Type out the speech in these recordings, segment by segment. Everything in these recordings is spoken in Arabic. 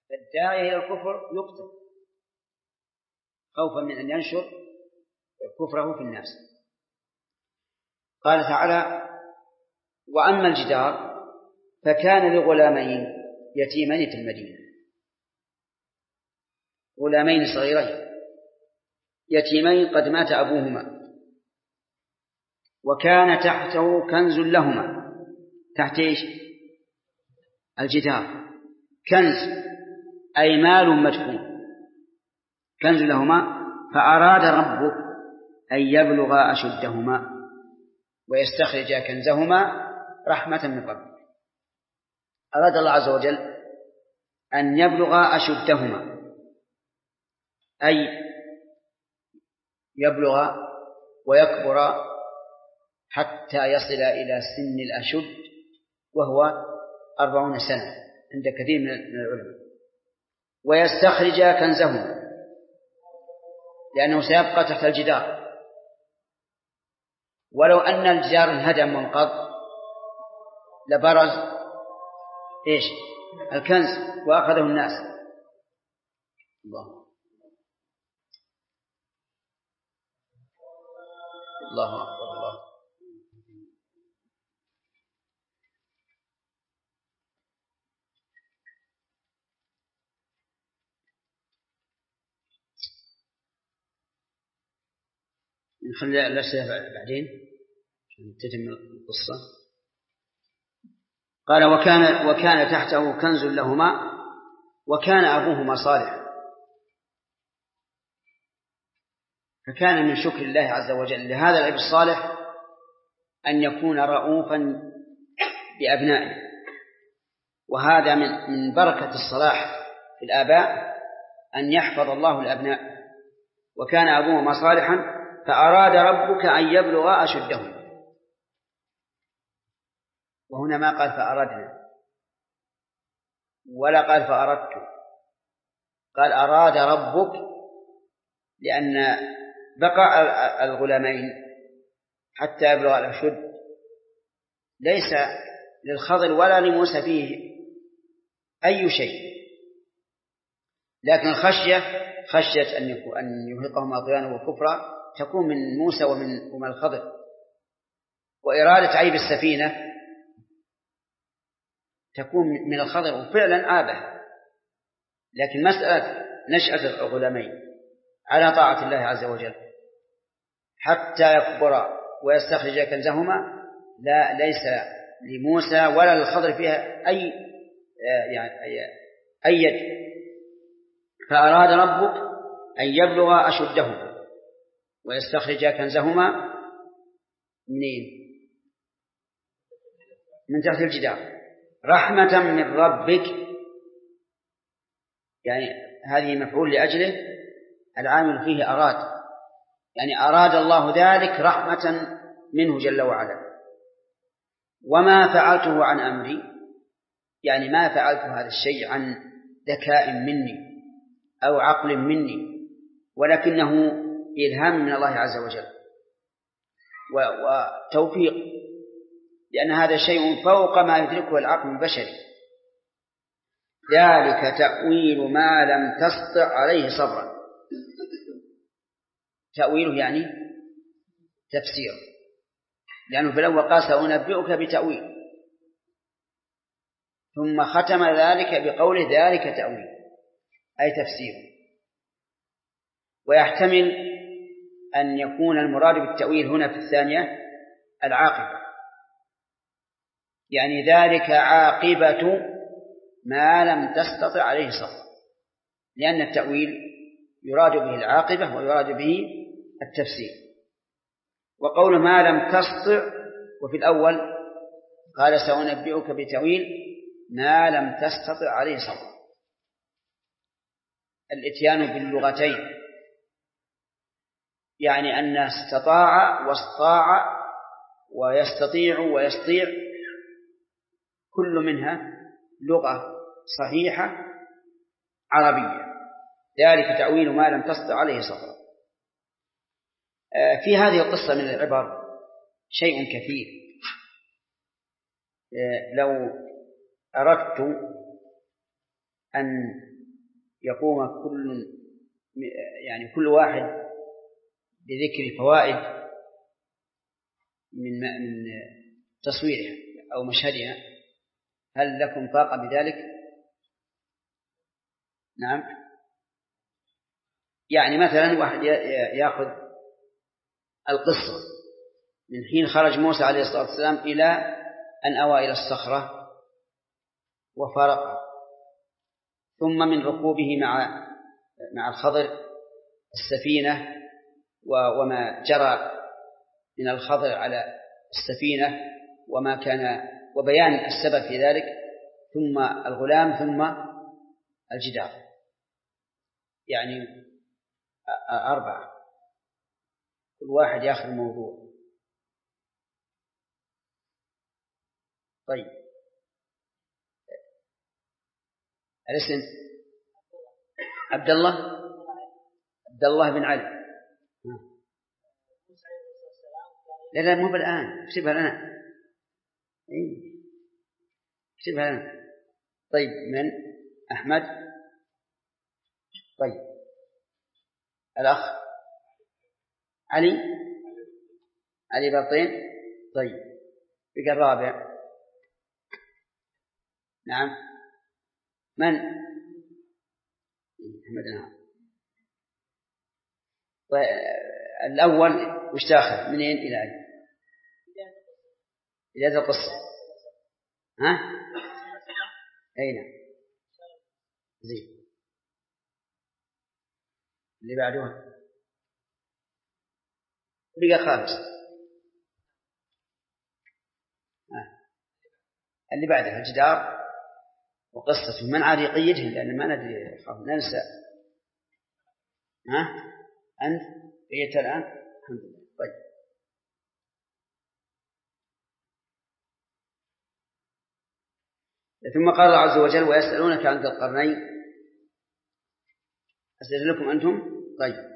الداعي إلى الكفر يقتل خوفا من أن ينشر كفره في الناس. قال تعالى: وأما الجدار فكان لغلامين يتيمين في المدينة، غلامين صغيرين يتيمين قد مات أبوهما، وكان تحته كنز لهما. تحت إيش؟ الجدار. كنز أي مال مدفون، كنز لهما. فأراد ربك أن يبلغ أشدهما ويستخرج كنزهما رحمة من ربك. أراد الله عز وجل أن يبلغ أشدهما، أي يبلغ ويكبر حتى يصل إلى سن الأشد، وهو 40 سنة عند كثير من العلماء. ويستخرج كنزهما لأنه سيبقى تحت الجدار، ولو أن الجدار انهدم وانقض لبرز إيش؟ الكنز وأخذه الناس. الله أكبر. الله. نخلي الأسئلة بعدين تتم القصة. قال: وكان تحته كنز لهما وكان أبوهما صالح. فكان من شكر الله عز وجل لهذا الأب الصالح أن يكون رؤوفا بأبنائه، وهذا من بركة الصلاح في الآباء أن يحفظ الله الأبناء. وكان أبوهما صالحا فأراد ربك أن يبلغ أشدهم. وهنا ما قال فأردنا ولا قال فأردت، قال أراد ربك، لأن بقاء الغلامين حتى يبلغ الأشد ليس للخضر ولا لموسى فيه أي شيء، لكن خشية أن يرهقهما طغيانا وكفرا تكون من موسى ومن الخضر. وإرادة عيب السفينة تكون من الخضر، وفعلا عابه. لكن مسألة نشأة الغلامين على طاعة الله عز وجل حتى يكبرا ويستخرج كنزهما ليس لموسى ولا للخضر فيها أي يد. فأراد ربك أن يبلغ أشدهما ويستخرج كنزهما منين؟ من تحت الجدار، رحمة من ربك. يعني هذه مفعول لأجله، العامل فيه أراد، يعني أراد الله ذلك رحمة منه جل وعلا. وما فعلته عن أمري، يعني ما فعلت هذا الشيء عن ذكاء مني أو عقل مني، ولكنه إلهام من الله عز وجل وتوفيق، لأن هذا شيء فوق ما يدركه العقل البشري. ذلك تأويل ما لم تسطع عليه صبرا. تأويله يعني تفسير، لأنه في الأول قال سأنبئك بتأويل، ثم ختم ذلك بقول ذلك تأويل أي تفسير. ويحتمل أن يكون المراد بالتأويل هنا في الثانية العاقبة، يعني ذلك عاقبة ما لم تستطع عليه صبر، لأن التأويل يراد به العاقبة ويراد به التفسير. وقول ما لم تستطع، وفي الأول قال سأنبئك بتأويل ما لم تستطع عليه صبر. الإتيان باللغتين يعني أن استطاع واستطاع ويستطيع ويستطيع كل منها لغة صحيحة عربية. ذلك تأويل ما لم تستطع عليه صبرا. في هذه القصة من العبر شيء كثير. لو أردت أن يقوم كل واحد بذكر فوائد من تصويرها أو مشهدها، هل لكم طاقة بذلك؟ نعم. يعني مثلا واحد يأخذ القصة من حين خرج موسى عليه الصلاة والسلام إلى أن أوى إلى الصخرة وفارقها، ثم من ركوبه مع الخضر السفينة وما جرى من الخضر على السفينة وما كان وبيان السبب في ذلك، ثم الغلام، ثم الجدار، يعني 4، كل واحد يأخذ موضوع. طيب، الاسم عبد الله بن علي. لا مو بالآن، اكتبها لنا. اكتبها لنا. طيب، من أحمد. طيب، الأخ علي بطين. طيب، بقى الرابع. نعم، من أحمد. نعم. طيب، الأول وش تأخذ منين إلى أين؟ إلى هذا القصة. ها؟ أين؟ زين. اللي بعدها بقى 5. اللي بعدها الجدار وقصة من عاد يقيده، لأن ما ندري، خاف ننسى. ها؟ أنت قيدت الآن؟ الحمد لله. طيب، ثم قال الله عز وجل: ويسألونك عن ذي القرنين أسأل لكم أنتم. طيب،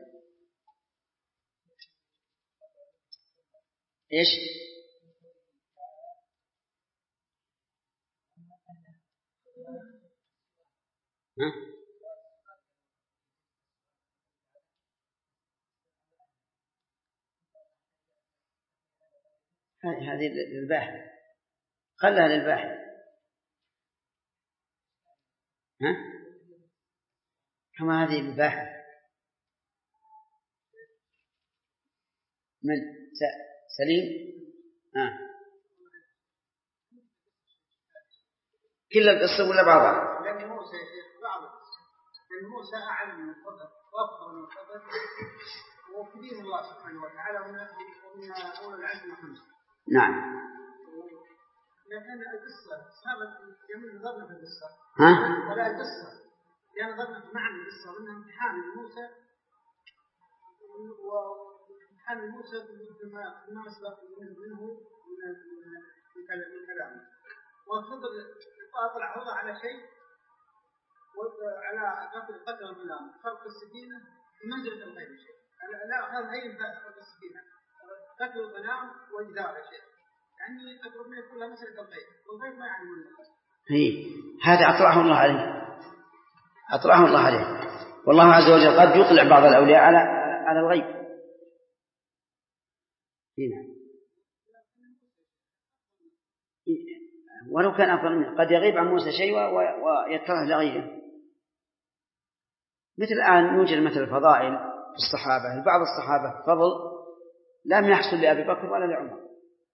إيش؟ ها؟ هذه للباحث، خلها للباحث. ها؟ كما هذه للباحث. من سليم. كل القصة ولا بعضها؟ لأن موسى أعلم من الخضر وأفضل من الخضر وكبير الله سبحانه وتعالى ومن أولى العزم 5. نعم. لكن القصة صارت يوم نظرنا في القصة. ولا القصة يعني نظرنا في معنى القصة منها امتحان موسى وامتحان موسى بما أسبق منه من كلامه، والخضر أطلع هو على شيء على قتل الغلام، خلق السكينة بمنزلة الغيب شيء. لا أخذ أي خلق السكينة، قتل الغلام وإجدار شيء، يعني أقرب من كلها مسألة الغيب، والغيب ما يعني ولا. هذا أطلعه الله عليه. والله عز وجل قد يطلع بعض الأولياء على الغيب. هنا ولو كان أفضل منه قد يغيب عن موسى شيء ويتراه لغيره. مثل الآن يوجد مثل الفضائل في الصحابة، لبعض الصحابة فضل لم يحصل لأبي بكر ولا لعمر.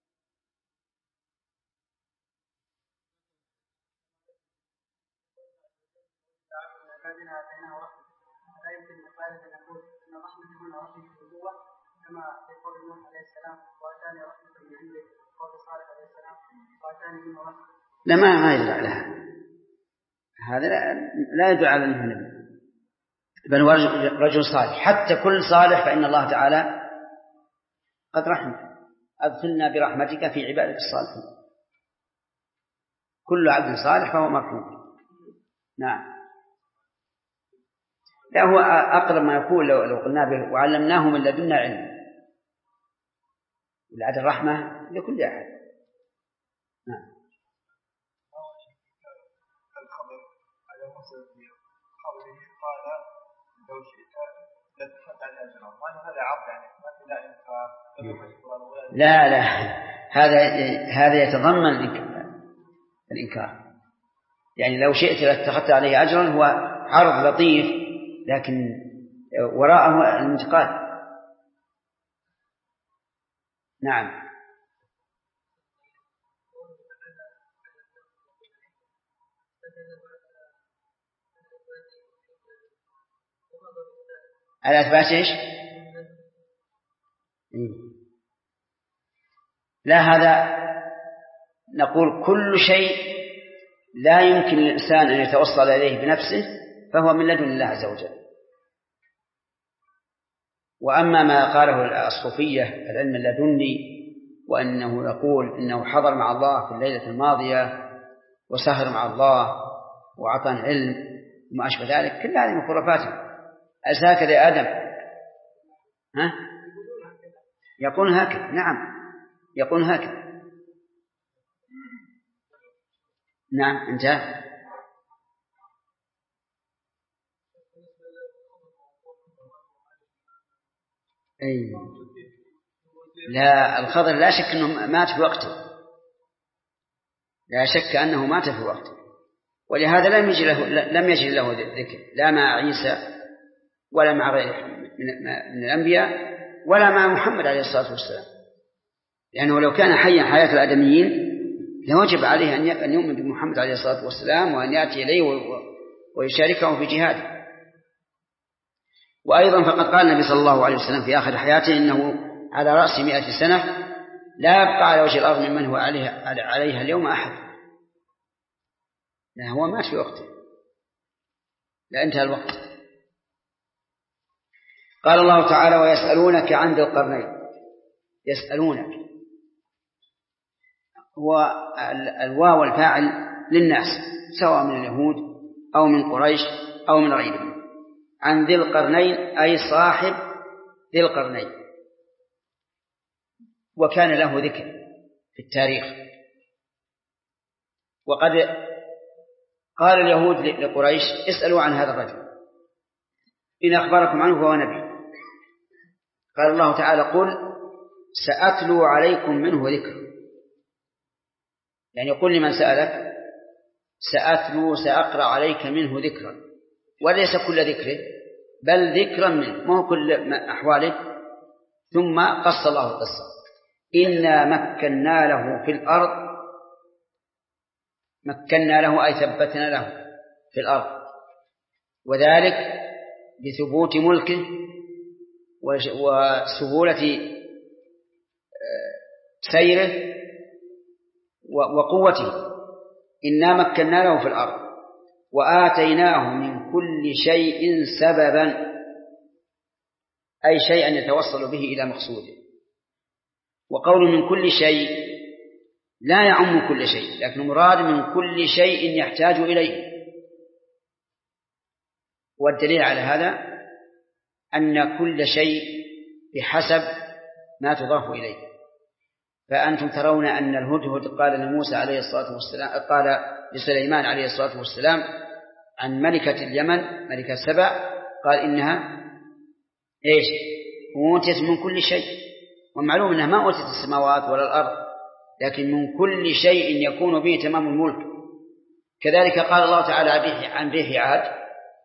لا يمكن مخالفة أن نقول أن رحمة من ربك بالقوة كما في قول نوح عليه السلام: وأتاني رحمة من عندك، قول صالح عليه السلام: وأتاني من رحمة. لا، ما يدل على هذا. لا يدل على أنه نبي، بل هو رجل صالح. حتى كل صالح فإن الله تعالى قد رحمه: أدخلنا برحمتك في عبادك الصالحين. كل عبد صالح فهو مرحوم. نعم. لا، هو أقرب ما يكون لو قلنا به وعلمناه من لدنا علم، ولعد الرحمة لكل أحد. نعم. الخبر على مصدر قوله قال لو شئت لاتخذت عليه أجرا، وأن هذا عرض يعني ما في لا إنكار. لا هذا يتضمن الإنكار. يعني لو شئت لاتخذت عليه أجرا هو عرض لطيف، لكن وراءه الانتقال. نعم. على أثبات إيش؟ لا، هذا نقول كل شيء لا يمكن للإنسان أن يتوصل إليه بنفسه فهو من لدن الله عز وجل. وأما ما قاله الصوفية العلم اللدني، وأنه يقول إنه حضر مع الله في الليلة الماضية وسهر مع الله وعطى علم وما أشبه ذلك، كل هذه من خرافاته. أساك يا آدم؟ ها؟ يقول هكذا. نعم، يقول هكذا. نعم. انتهى. أي لا، الخضر لا شك أنه مات في وقته، لا شك أنه مات في وقته، ولهذا لم يجري له ذكر لا مع عيسى ولا مع غيره من الأنبياء ولا مع محمد عليه الصلاة والسلام، لأنه لو كان حيا حياة الآدميين لوجب عليه أن يؤمن بمحمد عليه الصلاة والسلام وأن يأتي إليه ويشاركه في جهاده. وأيضا فقد قال النبي صلى الله عليه وسلم في آخر حياته إنه على رأس 100 سنة لا يبقى على وجه الأرض ممن هو عليها اليوم أحد. لا، هو مات في وقته، لا انتهى الوقت. قال الله تعالى ويسألونك عن ذي القرنين. يسألونك هو الواو الفاعل للناس سواء من اليهود أو من قريش أو من غيرهم، عن ذي القرنين أي صاحب ذي القرنين، وكان له ذكر في التاريخ. وقد قال اليهود لقريش اسألوا عن هذا الرجل إن أخبركم عنه فهو نبي. قال الله تعالى قل سأتلو عليكم منه ذكر، يعني يقول لمن سألك سأتلو سأقرأ عليك منه ذكرا، وليس كل ذكره بل ذكرا منه، ما هو كل أحواله. ثم قص الله القصة إنا مكنا له في الأرض، مكنا له أي ثبتنا له في الأرض، وذلك بثبوت ملكه وسهولة سيره وقوته. إنا مكنا له في الأرض وآتيناه من كل شيء سببا، أي شيئا يتوصل به إلى مقصوده. وقول من كل شيء لا يعم كل شيء، لكن مراد من كل شيء يحتاج إليه. والدليل على هذا أن كل شيء بحسب ما تضاف إليه. فأنتم ترون أن الهدهد قال لموسى عليه الصلاة والسلام، قال لسليمان عليه الصلاة والسلام عن ملكة اليمن ملكة سبع، قال إنها إيش؟ أوتيت من كل شيء. ومعلوم أنها ما أوتيت السماوات ولا الأرض، لكن من كل شيء يكون به تمام الملك. كذلك قال الله تعالى عن ريح عاد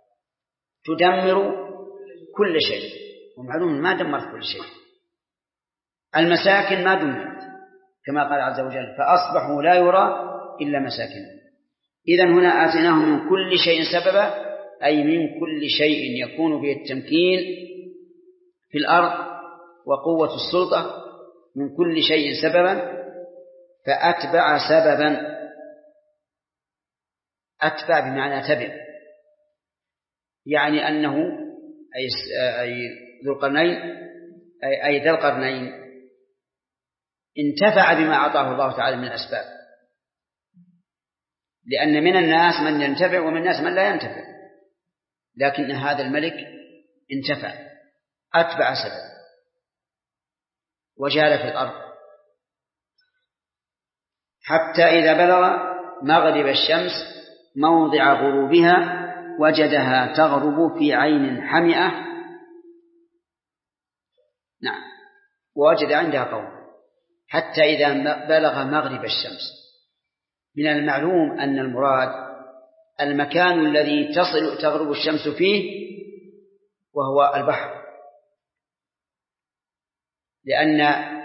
تدمر كل شيء، ومعلوم ما دمرت كل شيء. المساكن ما دمرت كما قال عز وجل فأصبحوا لا يرى إلا مساكن. إذن هنا آتيناهم من كل شيء سببا، أي من كل شيء يكون به التمكين في الأرض وقوة السلطة، من كل شيء سببا. فأتبع سببا، أتبع بمعنى تبع، يعني أنه أي ذو القرنين أي ذا القرنين انتفع بما أعطاه الله تعالى من الأسباب، لأن من الناس من ينتفع ومن الناس من لا ينتفع، لكن هذا الملك انتفع، أتبع سبب وجال في الأرض حتى إذا بلغ مغرب الشمس موضع غروبها وجدها تغرب في عين حمئة. نعم، ووجد عندها قوم حتى إذا بلغ مغرب الشمس. من المعلوم أن المراد المكان الذي تغرب الشمس فيه وهو البحر، لأن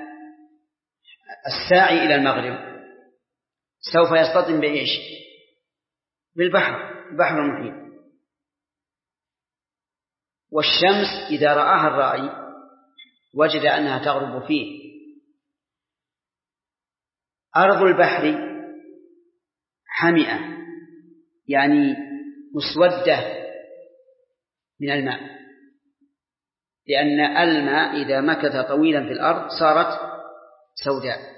الساعي إلى المغرب سوف يصطدم بإيش؟ بالبحر، البحر المحيط. والشمس إذا رآها الرائي وجد أنها تغرب فيه. أرض البحر حمئة يعني مسودة من الماء، لأن الماء إذا مكث طويلا في الأرض صارت سوداء.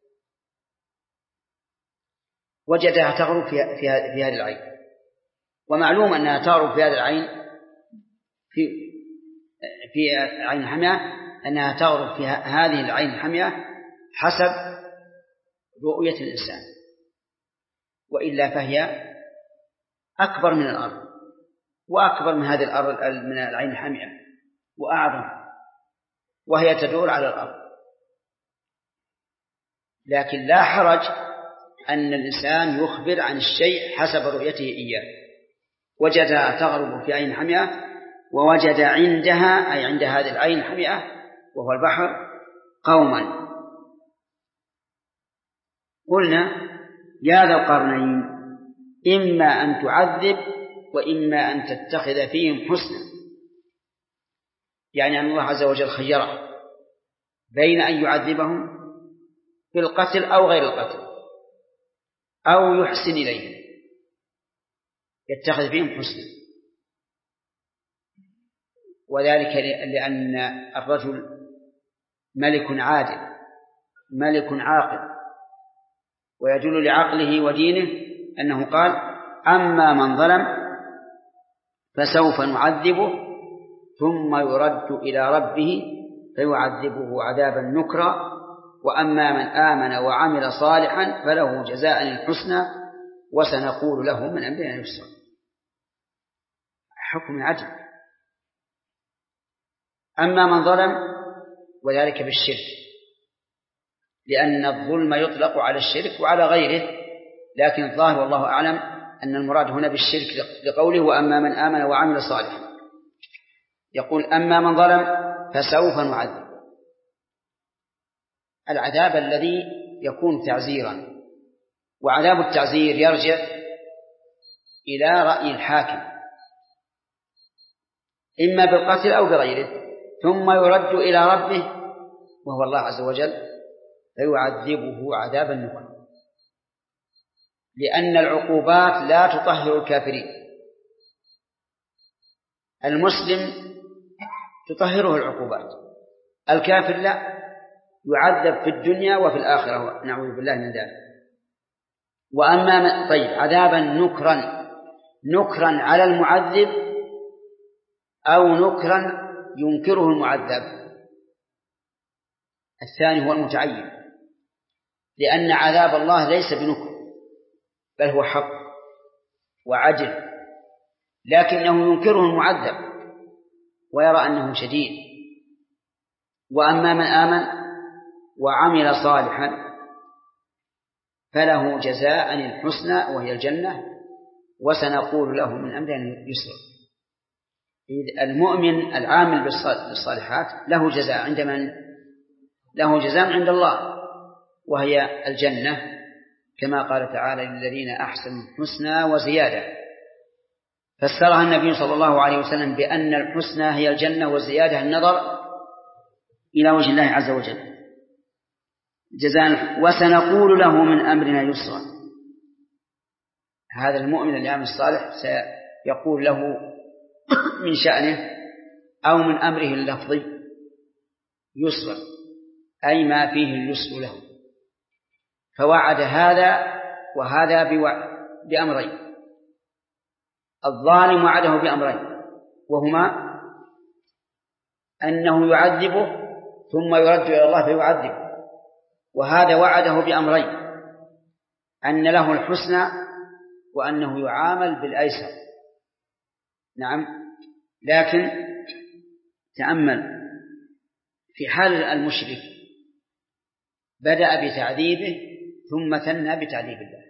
وجدها تغرب في هذه العين. ومعلوم أنها تغرب في هذه العين في عين حمئة، أنها تغرب في هذه العين الحمئة حسب رؤية الإنسان، وإلا فهي أكبر من الأرض، وأكبر من هذه الأرض من العين الحمئة، وأعظم، وهي تدور على الأرض. لكن لا حرج أن الإنسان يخبر عن الشيء حسب رؤيته إياه. وجدها تغرب في عين حمئة، ووجد عندها أي عند هذه العين الحمئة وهو البحر قوما. قلنا يا ذا القرنين إما أن تعذب وإما أن تتخذ فيهم حسنا، يعني أن الله عز وجل خيره بين أن يعذبهم بالقتل أو غير القتل، أو يحسن إليهم يتخذ فيهم حسنا. وذلك لأن الرجل ملك عادل، ملك عاقل، ويدل لعقله ودينه أنه قال أما من ظلم فسوف نعذبه ثم يرد إلى ربه فيعذبه عذابا نكرا، وأما من آمن وعمل صالحا فله جزاء الحسنى وسنقول له من أمرنا يسرا. حكم عجب. أما من ظلم وذلك بالشرك، لأن الظلم يطلق على الشرك وعلى غيره، لكن الظاهر والله أعلم أن المراد هنا بالشرك لقوله وأما من آمن وعمل صالحا. يقول أما من ظلم فسوف نعذب. العذاب الذي يكون تعزيرا، وعذاب التعزير يرجع إلى رأي الحاكم إما بالقتل أو بغيره، ثم يرد إلى ربه وهو الله عز وجل فيعذبه عذابا نكرا، لأن العقوبات لا تطهر الكافرين. المسلم تطهره العقوبات، الكافر لا، يعذب في الدنيا وفي الآخرة، نعوذ بالله من ذلك. وأما طيب عذابا نكرا على المعذب أو نكرا ينكره المعذب، الثاني هو المتعين، لأن عذاب الله ليس بنكر بل هو حق وعدل، لكنه ينكره المعذب ويرى أنه شديد. وأما من آمن وعمل صالحا فله جزاء الحسنى وهي الجنة وسنقول له من أمرنا يسرا. المؤمن العامل بالصالحات له جزاء عند من؟ له جزاء عند الله وهي الجنة، كما قال تعالى للذين أحسنوا الحسنى وزيادة. فسرها النبي صلى الله عليه وسلم بأن الحسنى هي الجنة والزيادة النظر إلى وجه الله عز وجل جزاء. وسنقول له من أمرنا يسرا. هذا المؤمن العامل الصالح سيقول له من شأنه أو من أمره اللفظي يسرا، أي ما فيه اليسر له. فوعد هذا وهذا بأمرين. الظالم وعده بأمرين، وهما أنه يعذبه ثم يرد إلى الله فيعذبه، وهذا وعده بأمرين، أن له الحسنى وأنه يعامل بالأيسر. نعم. لكن تأمل في حال المشرك بدأ بتعذيبه ثم ثنى بتعذيب الله.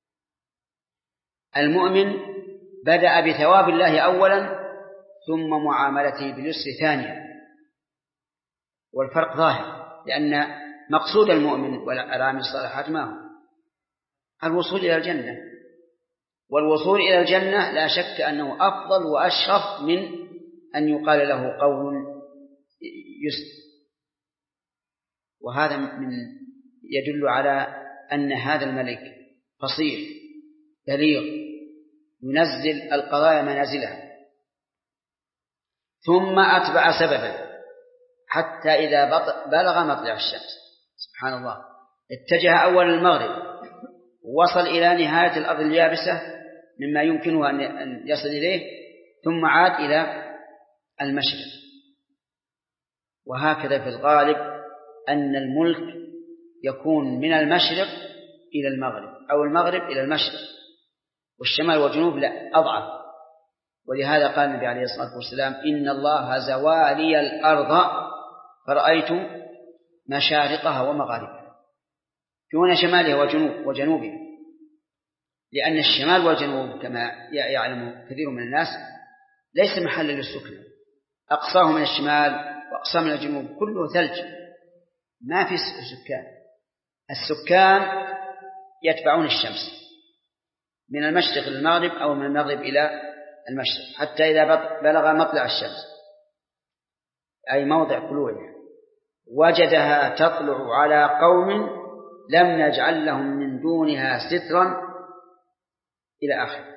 المؤمن بدأ بثواب الله أولا ثم معاملته باليسر ثانيا، والفرق ظاهر، لأن مقصود المؤمن والعامل الصالحات ما هو؟ الوصول إلى الجنة، والوصول إلى الجنة لا شك أنه أفضل وأشرف من أن يقال له قول يسر. وهذا يدل على أن هذا الملك فصيح بليغ ينزل القضايا منازلها. ثم أتبع سببا حتى إذا بلغ مطلع الشمس، سبحان الله، اتجه أول المغرب وصل إلى نهاية الأرض اليابسة مما يمكنه أن يصل إليه، ثم عاد إلى المشرق. وهكذا في الغالب أن الملك يكون من المشرق إلى المغرب أو المغرب إلى المشرق، والشمال والجنوب لا، أضعف. ولهذا قال النبي عليه الصلاة والسلام: إن الله زوالي الأرض فرأيت مشارقها ومغاربها، دون شمالها وجنوبها، لأن الشمال والجنوب كما يعلم كثير من الناس ليس محلا للسكن، أقصاه من الشمال وأقصاه من الجنوب كله ثلج، ما في سكان. السكان يتبعون الشمس من المشرق إلى المغرب أو من المغرب إلى المشرق، حتى إذا بلغ مطلع الشمس أي موضع طلوعها وجدها تطلع على قوم لم نجعل لهم من دونها سترا إلى آخر.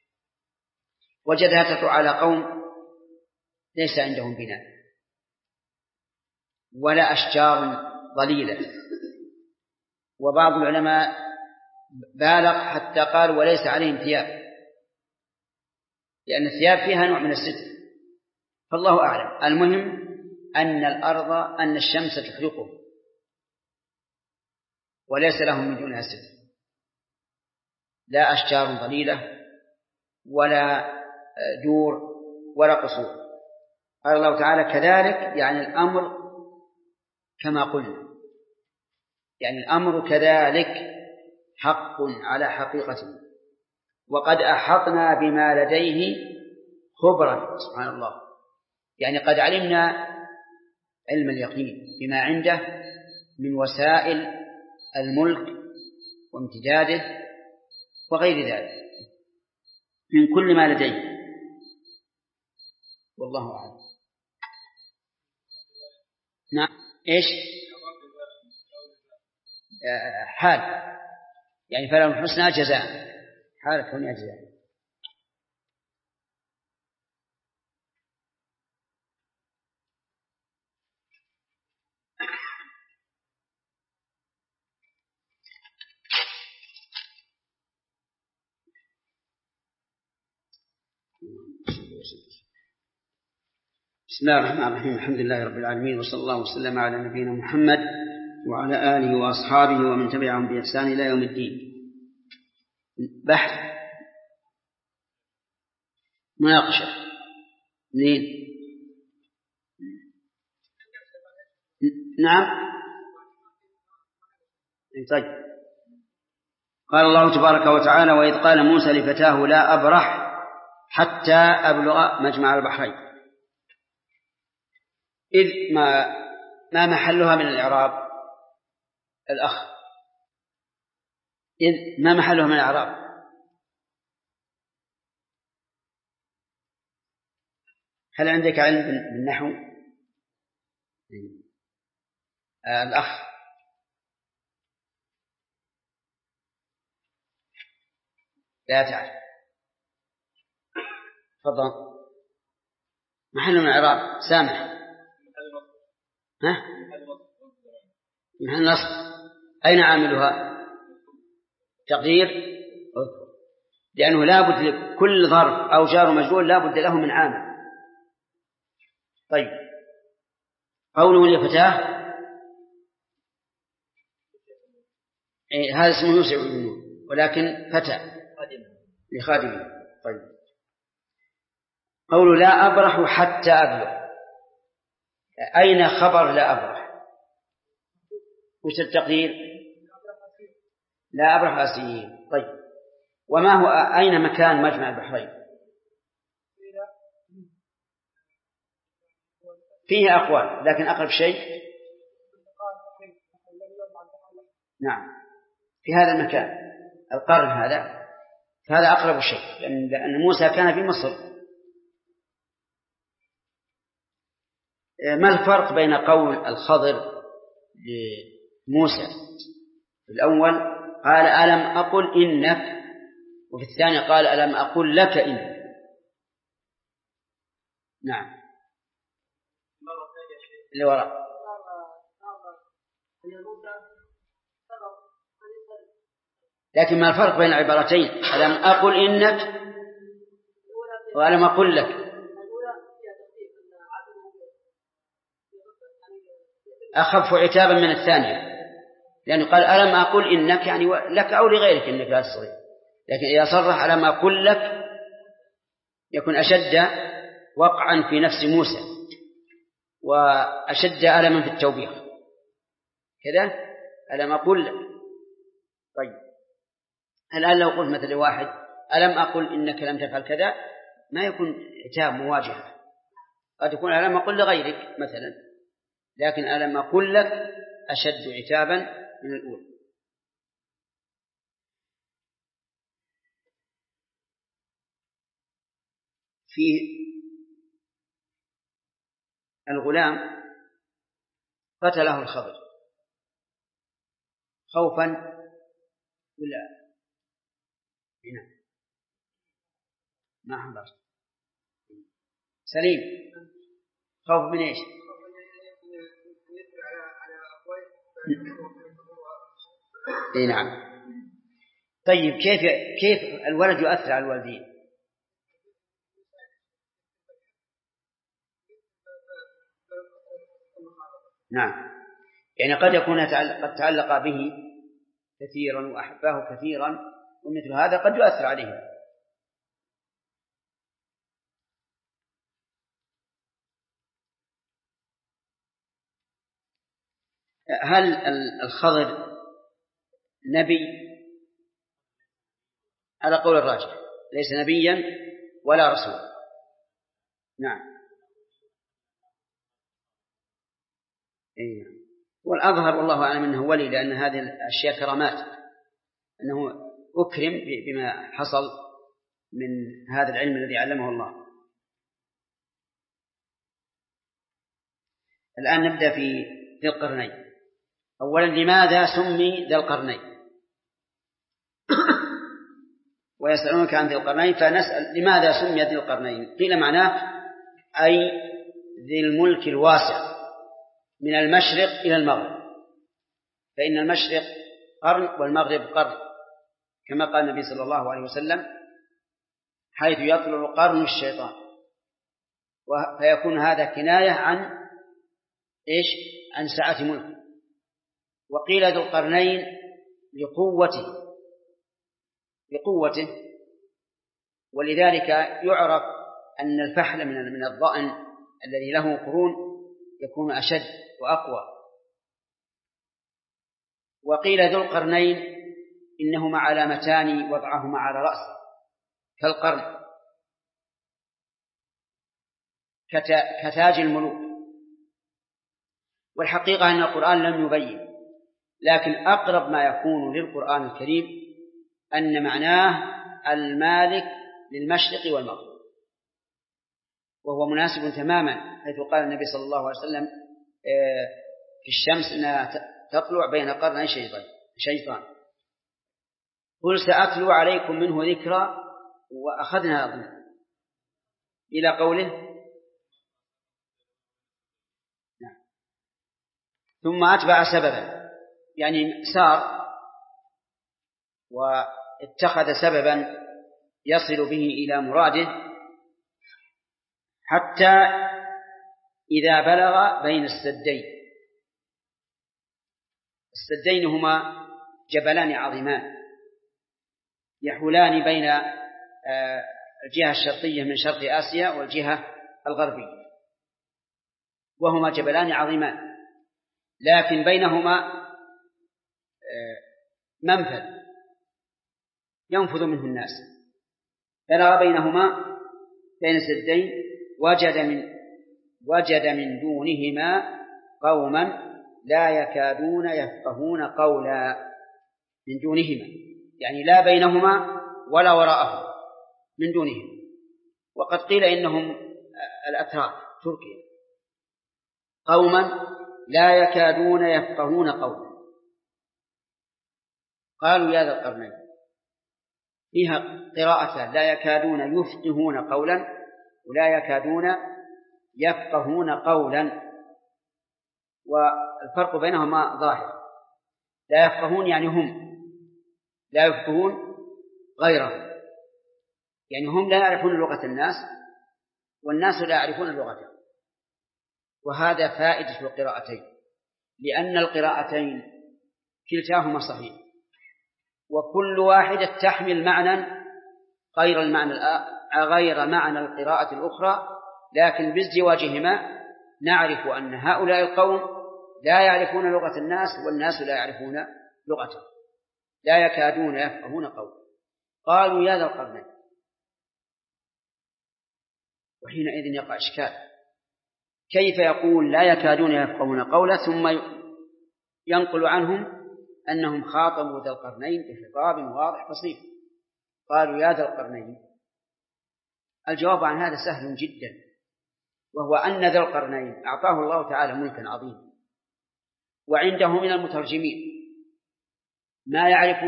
وجدها تطلع على قوم ليس عندهم بناء ولا أشجار ظليلة. وبعض العلماء بالغ حتى قال وليس عليهم ثياب، لأن الثياب فيها نوع من الستر، فالله أعلم. المهم أن الشمس تحرقه وليس لهم من دونها ستر، لا أشجار ظليلة ولا دور ولا قصور. قال الله تعالى: كذلك، يعني الأمر كما قلنا، يعني الأمر كذلك حق على حقيقته، وقد أحطنا بما لديه خبرا. سبحان الله، يعني قد علمنا علم اليقين بما عنده من وسائل الملك وامتداده وغير ذلك من كل ما لديه، والله أعلم. نعم. إيش؟ حال، يعني فله الحسنى جزاء، حال كونها جزاء. بسم الله الرحمن الرحيم. الحمد لله رب العالمين، وصلى الله وسلم على نبينا محمد وعلى آله وأصحابه ومن تبعهم بإحسان إلى يوم الدين. بحث مناقشة منين؟ نعم. طيب. قال الله تبارك وتعالى: وإذ قال موسى لفتاه لا أبرح حتى أبلغ مجمع البحرين. إذ ما محلها من الإعراب الأخ؟ إذ ما محلها من الإعراب؟ هل عندك علم بالنحو؟ الأخ لا تعرف؟ تفضل. محل من الإعراب سامح. ها؟ محل نصب. أين عاملها؟ تقدير، لأنه لا بد لكل ظرف أو جار ومجرور لا بد له من عامل. طيب، قوله لفتاه هذا اسمه يوسع ولكن فتى لخادمه. طيب، قول لا أبرح حتى أبلغ، أين خبر لا أبرح؟ وش التقدير؟ لا أبرح أسير. طيب، وما هو أين مكان مجمع البحرين؟ فيه أقوال، لكن أقرب شيء نعم في هذا المكان القرن هذا، فهذا أقرب شيء، لأن موسى كان في مصر. ما الفرق بين قول الخضر لموسى في الأول قال ألم أقل إنك، وفي الثاني قال ألم أقل لك إنك؟ نعم اللي وراء. لكن ما الفرق بين العبارتين ألم أقل إنك وألم أقل لك؟ أخف عتابا من الثانية، لأنه قال ألم أقل إنك يعني لك أو لغيرك إنك لا تستطيع، لكن إذا صرح ألم أقل لك يكون أشد وقعا في نفس موسى وأشد ألما في التوبيخ كذا. ألم أقل لك. طيب الآن لو قلت مثل واحد ألم أقل إنك لم تفعل كذا، ما يكون عتاب مواجهة، قد يكون ألم أقل لغيرك مثلا، لكن ألم أقل لك أشد عتابا من الأولى. في الغلام قتله الخضر خوفا ولا هنا ما حضر سليم؟ خوف من إيش؟ إيه نعم. طيب كيف الولد يؤثر على الوالدين؟ نعم، يعني قد يكون قد تعلق به كثيرا وأحباه كثيرا، ومثل هذا قد يؤثر عليه. هل الخضر نبي؟ على قول الراجح ليس نبيا ولا رسول. نعم والأظهر والله أعلم أنه ولي، لأن هذه الأشياء كرامات، أنه أكرم بما حصل من هذا العلم الذي علمه الله. الآن نبدأ في ذي القرنين. أولا لماذا سمي ذي القرنين؟ ويسألونك عن ذي القرنين فنسأل لماذا سمي ذي القرنين؟ قيل معناه أي ذي الملك الواسع من المشرق إلى المغرب، فإن المشرق قرن والمغرب قرن، كما قال النبي صلى الله عليه وسلم حيث يطلع قرن الشيطان، فيكون هذا كناية عن إيش؟ عن سعة ملكه. وقيل ذو القرنين لقوته، ولذلك يعرف أن الفحل من الضأن الذي له قرون يكون أشد وأقوى. وقيل ذو القرنين إنهما علامتان وضعهما على رأسه كالقرن كتاج الملوك. والحقيقة أن القرآن لم يبين، لكن أقرب ما يكون للقرآن الكريم أن معناه المالك للمشرق والمغرب، وهو مناسب تماما حيث قال النبي صلى الله عليه وسلم في الشمس أنها تطلع بين قرني شيطان. قل سأتلو عليكم منه ذكرى وأخذنا أظن إلى قوله ثم أتبع سببا، يعني سار واتخذ سببا يصل به إلى مراده حتى إذا بلغ بين السدين هما جبلان عظيمان يحولان بين الجهة الشرقية من شرق آسيا والجهة الغربية، وهما جبلان عظيمان، لكن بينهما منفذ ينفذ منه الناس، بلغ بينهما بين السدين وجد من دونهما قوما لا يكادون يفقهون قولا. من دونهما يعني لا بينهما ولا وراءهم، من دونهم. وقد قيل إنهم الأتراك تركيا، قوما لا يكادون يفقهون قولا. قالوا يا ذا القرنين، فيها قراءة لا يكادون يفقهون قولا ولا يكادون يفقهون قولا، والفرق بينهما ظاهر. لا يفقهون يعني هم، لا يفقهون غيرهم، يعني هم لا يعرفون لغة الناس والناس لا يعرفون لغتهم. وهذا فائدة القراءتين، لأن القراءتين كلتاهما صحيح، وكل واحدة تحمل معنى غير معنى القراءة الأخرى، لكن بازدواجهما نعرف أن هؤلاء القوم لا يعرفون لغة الناس والناس لا يعرفون لغتهم، لا يكادون يفقهون قولا. قالوا يا ذا القرنين، وحينئذ يقع إشكال، كيف يقول لا يكادون يفقهون قولا ثم ينقل عنهم أنهم خاطبوا ذا القرنين بخطاب واضح بسيط؟ قالوا يا ذا القرنين. الجواب عن هذا سهل جدا، وهو أن ذا القرنين أعطاه الله تعالى ملكا عظيما، وعنده من المترجمين ما يعرف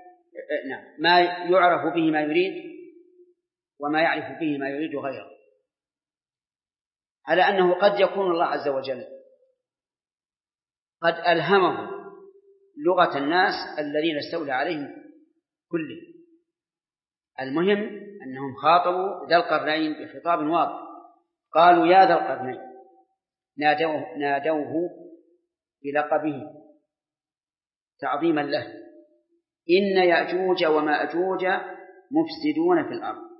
به ما يريد وما يعرف به ما يريد غيره، على أنه قد يكون الله عز وجل قد ألهمه لغة الناس الذين استولى عليهم كله. المهم أنهم خاطبوا ذا القرنين بخطاب واضح. قالوا يا ذا القرنين، نادوه بلقبه تعظيما له، إن يأجوج ومأجوج مفسدون في الأرض،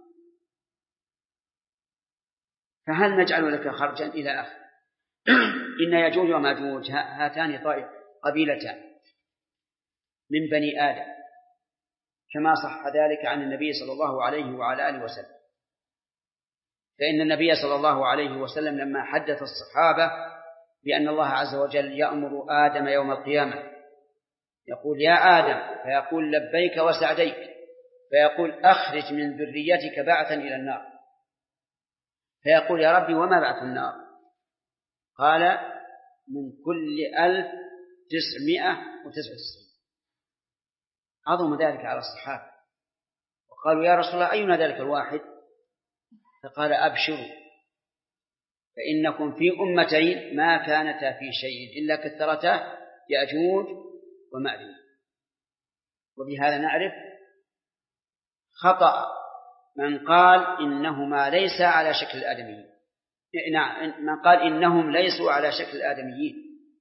فهل نجعل لك خرجا إلى آخر. إن يأجوج ومأجوج هاتان قبيلتان من بني آدم، كما صح ذلك عن النبي صلى الله عليه وعلى آله وسلم. فإن النبي صلى الله عليه وسلم لما حدث الصحابة بأن الله عز وجل يأمر آدم يوم القيامة يقول يا آدم، فيقول لبيك وسعديك، فيقول أخرج من ذريتك بعثا إلى النار، فيقول يا ربي وما بعث النار؟ قال من كل 1999. عظم ذلك على الصحابة، وقالوا يا رسول الله أينا ذلك الواحد؟ فقال أبشروا، فإنكم في أمتين ما كانتا في شيء إلا كثرتا يأجوج ومأجوج. وبهذا نعرف خطأ من قال إنهما ليس على شكل الآدميين، من قال إنهم ليسوا على شكل الآدميين،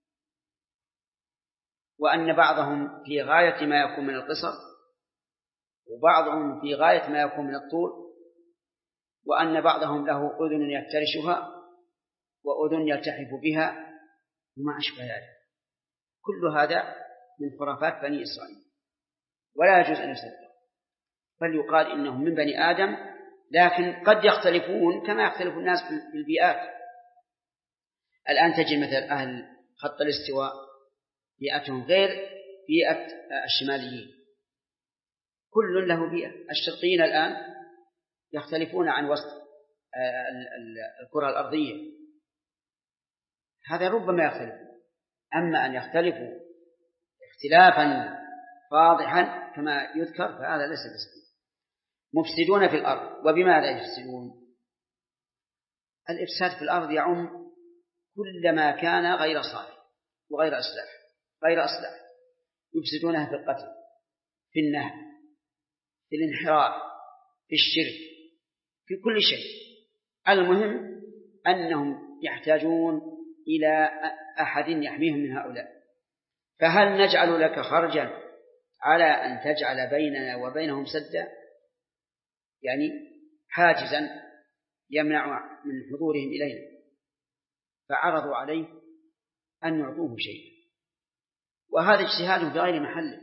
وأن بعضهم في غاية ما يكون من القصر وبعضهم في غاية ما يكون من الطول، وأن بعضهم له أذن يفترشها وأذن يلتحف بها وما أشبه ذلك. كل هذا من خرافات بني إسرائيل ولا يجوز أن يصدق، بل يقال إنهم من بني آدم، لكن قد يختلفون كما يختلف الناس في البيئات. الآن تجد مثل أهل خط الاستواء بيئتهم غير بيئة الشماليين، كل له بيئة. الشرقيين الآن يختلفون عن وسط الكرة الأرضية، هذا ربما يختلف. أما أن يختلفوا اختلافا فاضحا كما يذكر فهذا ليس بسبب. مفسدون في الأرض، وبماذا يفسدون؟ الإفساد في الأرض يعم كل ما كان غير صالح وغير أصلاح. يفسدونها في القتل، في النهب، في الانحراف، في الشرك، في كل شيء. المهم أنهم يحتاجون إلى أحد يحميهم من هؤلاء. فهل نجعل لك خرجا على أن تجعل بيننا وبينهم سدا؟ يعني حاجزا يمنع من حضورهم إلينا، فعرضوا عليه أن يعطوه شيء، وهذا اجتهاد بغير محله،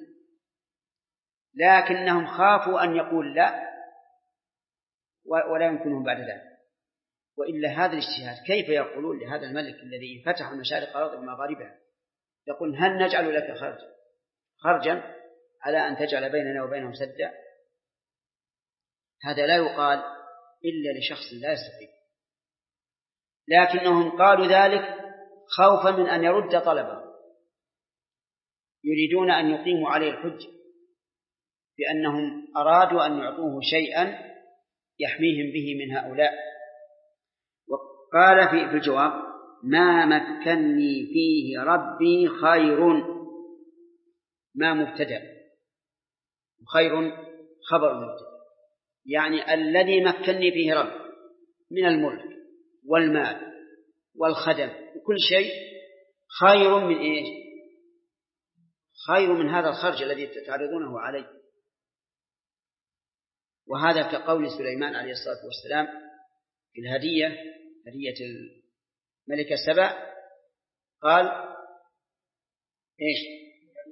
لكنهم خافوا أن يقول لا ولا يمكنهم بعد ذلك. وإلا هذا الاجتهاد كيف يقولون لهذا الملك الذي فتح مشارق الأرض ومغاربها، يقول هل نجعل لك خرجا على أن تجعل بيننا وبينهم سدا؟ هذا لا يقال إلا لشخص لا يستطيع، لكنهم قالوا ذلك خوفا من أن يرد طلبه، يريدون أن يقيموا عليه الحجة بأنهم أرادوا أن يعطوه شيئا يحميهم به من هؤلاء. وقال في الجواب ما مكني فيه ربي خير، ما مبتدأ وخير خبر مبتدأ، يعني الذي مكني فيه ربي من الملك والمال والخدم وكل شيء خير من إيش؟ خير من هذا الخرج الذي تعرضونه عليه. وهذا كقول سليمان عليه الصلاة والسلام في الهدية، هدية الملكة سبأ، قال إيش؟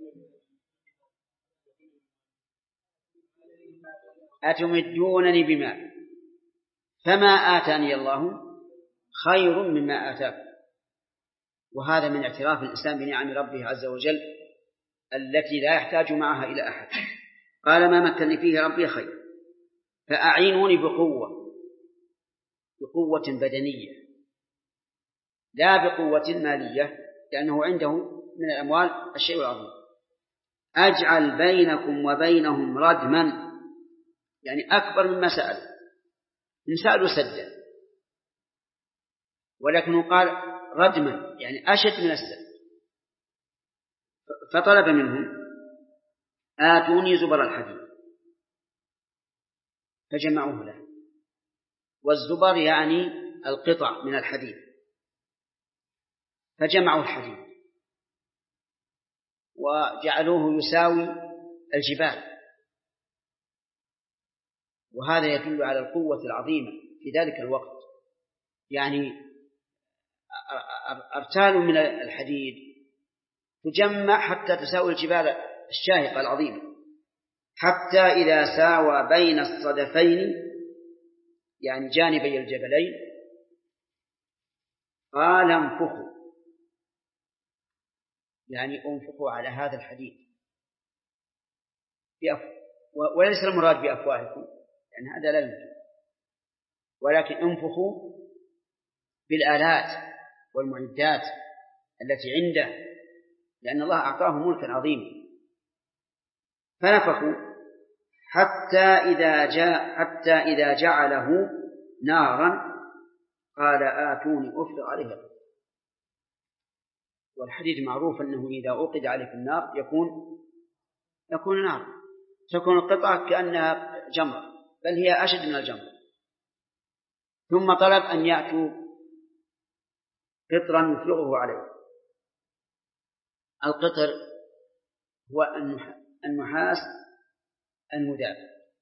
أتمدونني بمال فما آتاني الله خير مما آتاكم. وهذا من اعتراف الإنسان بنعم ربه عز وجل التي لا يحتاج معها إلى أحد. قال ما مكنني فيه ربي خير فأعينوني بقوة بدنية لا بقوة مالية، لأنه عنده من الأموال الشيء العظيم. أجعل بينكم وبينهم ردما، يعني أكبر مما سأل، إن سألوا سدا، ولكنه قال ردما يعني أشد من السد. فطلب منهم آتوني زبر الحديد فجمعوه له، والزبر يعني القطع من الحديد، فجمعوا الحديد وجعلوه يساوي الجبال، وهذا يدل على القوة العظيمة في ذلك الوقت. يعني أرتال من الحديد تجمع حتى تساوي الجبال الشاهقة العظيمة، حتى إذا ساوى بين الصدفين يعني جانبي الجبلين قال انفخوا، يعني انفخوا على هذا الحديد وليس المراد بأفواهكم، يعني هذا لا يمكن، ولكن انفخوا بالآلات والمعدات التي عنده، لأن الله أعطاه ملكا عظيما. فنفخوا حتى إذا جعله نارا قال آتوني أفرغ عليه. والحديث معروف أنه إذا أوقد عليه في النار يكون نار، تكون القطعة كأنها جمر، بل هي أشد من الجمر. ثم طلب أن يأتوا قطرا يفرغه عليه. القطر هو النحاس المذاب،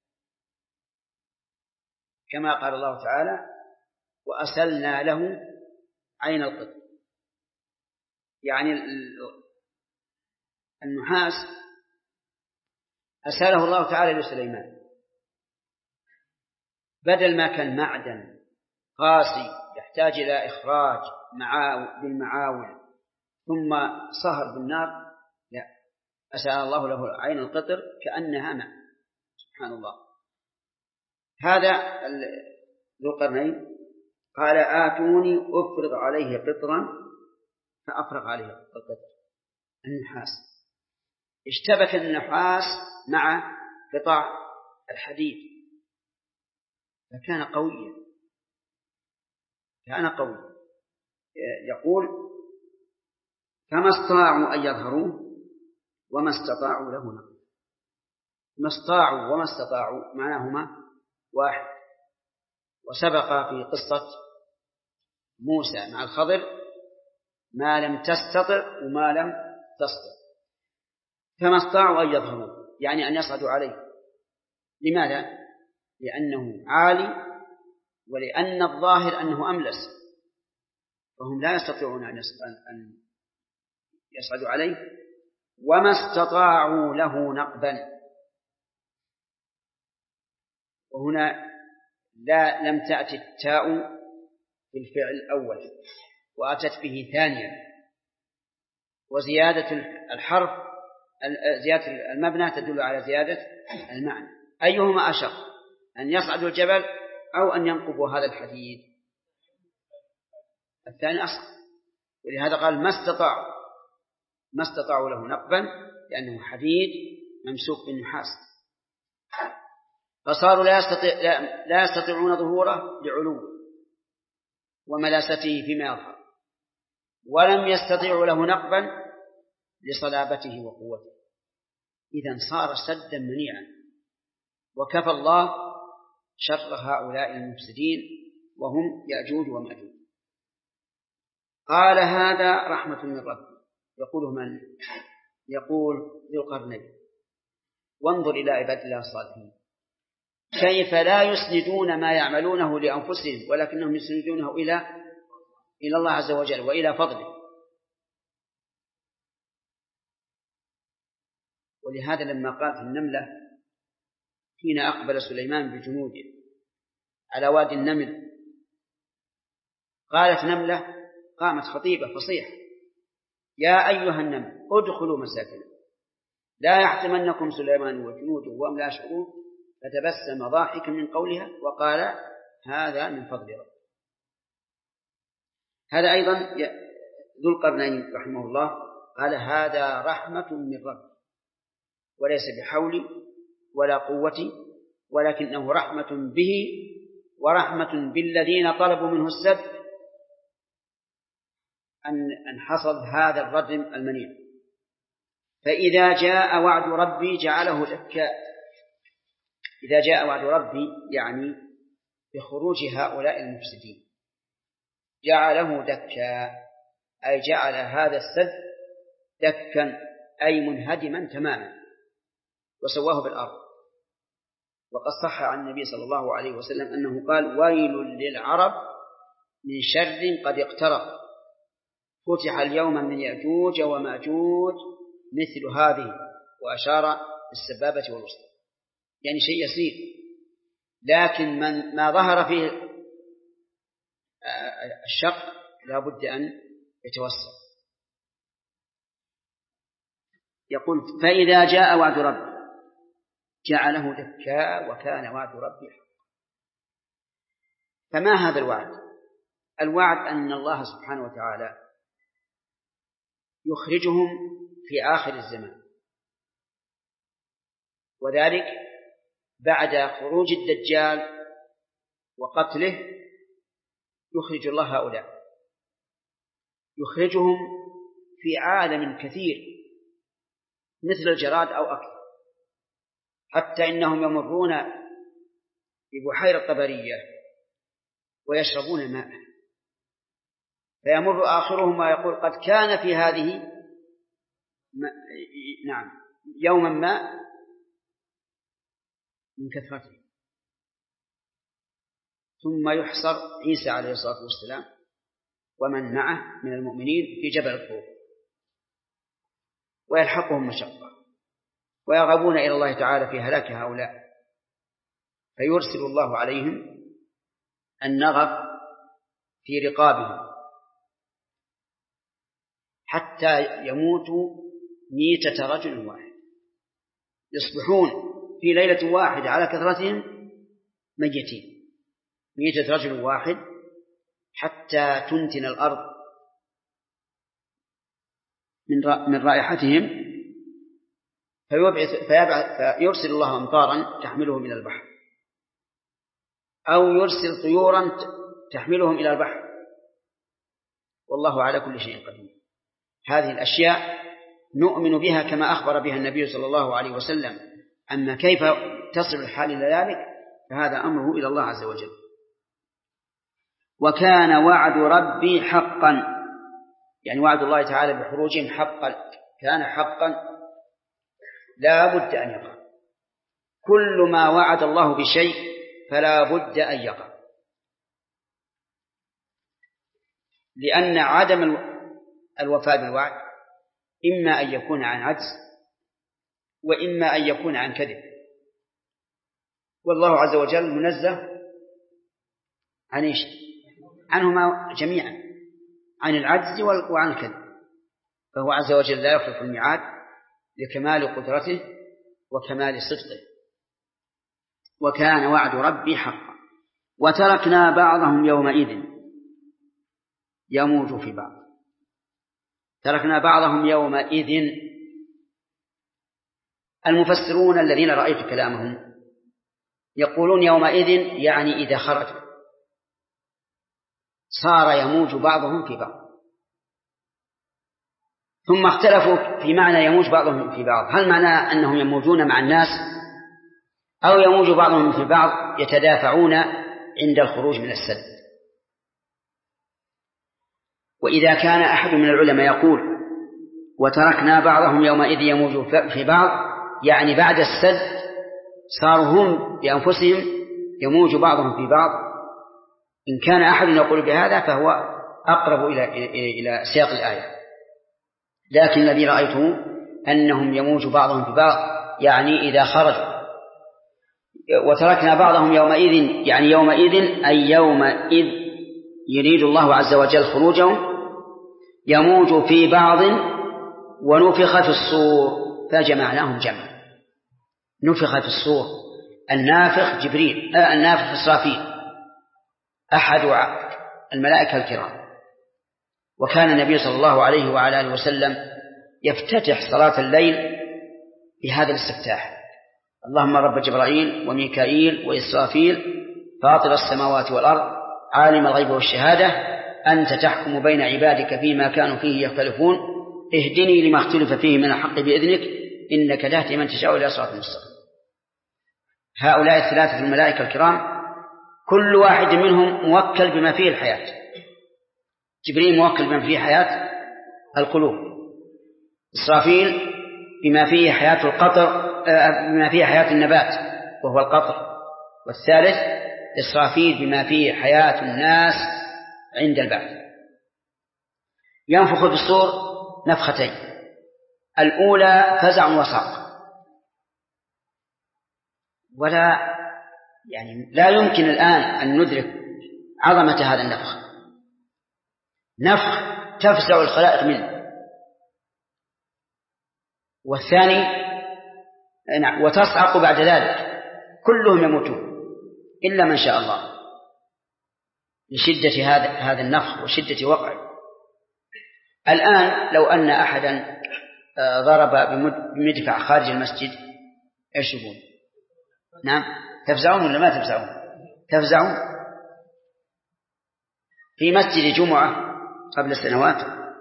كما قال الله تعالى وأسلنا له عين القطر، يعني النحاس أساله الله تعالى لسليمان، بدل ما كان معدن قاسي يحتاج إلى إخراج بالمعاول ثم صهر بالنار، لا، أسأل الله له عين القطر كأنها ماء. سبحان الله. هذا ذو القرنين قال آتوني أفرغ عليه قطرا فأفرغ عليه القطر النحاس، اشتبك النحاس مع قطع الحديد فكان قويا، يقول فما استطاعوا أن يظهروه وما استطاعوا له نقل. ما استطاعوا وما استطاعوا معناهما واحد. وسبق في قصة موسى مع الخضر ما لم تستطع وما لم تستطع. فما استطاعوا أن يظهروه يعني أن يصعدوا عليه. لماذا؟ لأنه عالي ولأن الظاهر أنه أملس فهم لا يستطيعون أن يصعدوا عليه. وما استطاعوا له نقبا، وهنا لم تأتي التاء في الفعل الأول وأتت به ثانيا، وزيادة الحرف زيادة المبنى تدل على زيادة المعنى. أيهما أشق، أن يصعدوا الجبل أو أن ينقبوا هذا الحديد؟ الثاني أصعب، ولهذا قال ما استطاعوا له نقبا لأنه حديد ممسوك بالنحاس، فصاروا لا يستطيعون ظهوره لعلو وملاسته فيما يظهر، ولم يستطيعوا له نقبا لصلابته وقوته. إذن صار سدا منيعا، وكفى الله شر هؤلاء المفسدين وهم يأجوج ومأجوج. قال هذا رحمة من ربي، يقوله من؟ يقول ذو القرنين. وانظر إلى عباد الله الصالحين كيف لا يسندون ما يعملونه لأنفسهم، ولكنهم يسندونه إلى الله عز وجل وإلى فضله. ولهذا لما قال في النملة حين أقبل سليمان بجنوده على وادي النمل، قالت نملة قامت خطيبة فصيحة: يا أيها النمل ادخلوا مساكنكم لا يحطمنكم سليمان وجنوده وهم لا يشعرون، فتبسم ضاحكا من قولها وقال: هذا من فضل ربي. هذا أيضا ذو القرنين رحمه الله قال: هذا رحمة من ربي، وليس بحولي ولا قوتي، ولكنه رحمة به ورحمة بالذين طلبوا منه السد أن حصل هذا الردم المنيع. فإذا جاء وعد ربي جعله دكا. إذا جاء وعد ربي يعني بخروج هؤلاء المفسدين، جعله دكا أي جعل هذا السد دكا أي منهدما تماما وسواه بالأرض. وقد صح عن النبي صلى الله عليه وسلم أنه قال: ويل للعرب من شر قد اقترب، فتح اليوم من يأجوج ومأجوج مثل هذه، وأشار بالسبابة والوسطى، يعني شيء يسير، لكن ما ظهر فيه الشق لا بد أن يتوسع. يقول: فإذا جاء وعد ربي جعله دكا وكان وعد ربي حقا. فما هذا الوعد؟ الوعد أن الله سبحانه وتعالى يخرجهم في آخر الزمان، وذلك بعد خروج الدجال وقتله يخرج الله هؤلاء، يخرجهم في عالم كثير مثل الجراد أو أكثر، حتى إنهم يمرون ببحيرة طبرية ويشربون ماء، فيمر آخرهم ويقول: قد كان في هذه يوما ما من كثرته. ثم يحصر عيسى عليه الصلاة والسلام ومن معه من المؤمنين في جبل الطور، ويلحقهم مشقة ويرغبون إلى الله تعالى في هلاك هؤلاء، فيرسل الله عليهم النغف في رقابهم حتى يموتوا ميتة رجل واحد، يصبحون في ليلة واحدة على كثرتهم ميتين، ميتة رجل واحد، حتى تنتن الأرض من رائحتهم، فيرسل الله أمطارا تحملهم إلى البحر، أو يرسل طيورا تحملهم إلى البحر، والله على كل شيء قدير. هذه الأشياء نؤمن بها كما أخبر بها النبي صلى الله عليه وسلم، أما كيف تصل الحال إلى ذلك فهذا أمره إلى الله عز وجل. وكان وعد ربي حقا، يعني وعد الله تعالى بخروجهم حقا، كان حقا لا بد أن يقع. كل ما وعد الله بشيء فلا بد أن يقع، لأن عدم الوفاء بالوعد إما أن يكون عن عجز وإما أن يكون عن كذب، والله عز وجل منزه عن إيش؟ عنهما جميعا، عن العجز وعن الكذب، فهو عز وجل لا يخلف الميعاد لكمال قدرته وكمال صدقه. وكان وعد ربي حقا. وتركنا بعضهم يومئذ يموج في بعض. تركنا بعضهم يومئذ. المفسرون الذين رأيت كلامهم يقولون يومئذ يعني إذا خرجوا، صار يموج بعضهم في بعض. ثم اختلفوا في معنى يموج بعضهم في بعض، هل معناه أنهم يموجون مع الناس أو يموج بعضهم في بعض يتدافعون عند الخروج من السد. وإذا كان أحد من العلماء يقول وتركنا بعضهم يومئذ يموج في بعض، يعني بعد السد صاروا هم بأنفسهم يموج بعضهم في بعض، إن كان أحد يقول بهذا فهو أقرب إلى سياق الآية. لكن الذي رأيته أنهم يموج بعضهم في بعض يعني إذا خرجوا. وتركنا بعضهم يومئذ يعني يومئذ أي يومئذ يريد الله عز وجل خروجهم يموج في بعض ونفخ في الصور فجمعناهم جمعا. نفخ في الصور، النافخ جبريل، النافخ إسرافيل أحد الملائكة الكرام. وكان النبي صلى الله عليه وعلى آله وسلم يفتتح صلاة الليل بهذا الاستفتاح: اللهم رب جبرائيل وميكائيل وإسرافيل فاطر السماوات والأرض عالم الغيب والشهادة أنت تحكم بين عبادك فيما كانوا فيه يختلفون اهدني لما اختلف فيه من الحق بإذنك إنك تهدي من تشاء إلى صراط مستقيم. هؤلاء الثلاثة الملائكة الكرام كل واحد منهم موكل بما فيه الحياة. جبريل موكل بما فيه حياة القلوب، إسرافيل بما فيه حياة القطر، بما فيه حياة النبات وهو القطر، والثالث إسرافيل بما فيه حياة الناس عند البعث. ينفخ في الصور نفختين، الأولى فزع وصعق، ولا لا يمكن الآن أن ندرك عظمة هذا النفخ. نفخ تفزع الخلائق منه. والثاني وتصعق بعد ذلك، كلهم يموتون إلا من شاء الله لشدة هذا النفخ وشدة وقعه. الآن لو أن أحدا ضرب بمدفع خارج المسجد إيش يقول؟ نعم، تفزعون ولا ما تفزعون؟ تفزعون. في مسجد جمعة قبل سنوات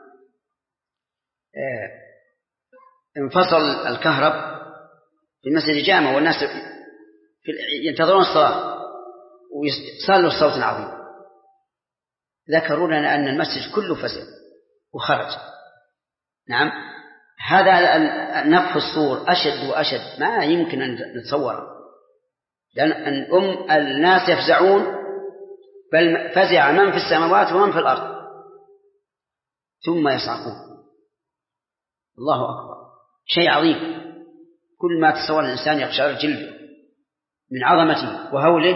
انفصل الكهرب في مسجد جامع والناس ينتظرون الصلاة وصلوا الصوت عظيم. ذكروا لنا أن المسجد كله فزع وخرج. نعم، هذا نفخ الصور أشد وأشد، ما يمكن أن نتصوره، لأن الناس يفزعون، بل فزع من في السماوات ومن في الأرض ثم يصعقون. الله أكبر، شيء عظيم. كل ما تصور الإنسان يقشعر جلده من عظمته وهوله.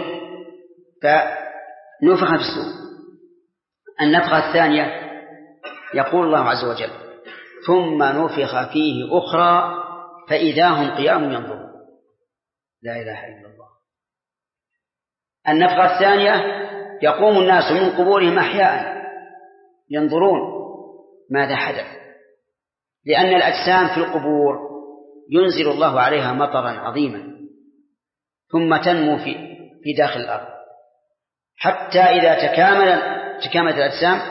فنفخ في الصور. النفخة الثانية يقول الله عز وجل: ثم نفخ فيه أخرى فإذا هم قيام ينظرون. لا إله إلا الله. النفخة الثانية يقوم الناس من قبورهم أحياء ينظرون ماذا حدث، لأن الأجسام في القبور ينزل الله عليها مطرا عظيما ثم تنمو في داخل الأرض، حتى إذا تكاملت الأجسام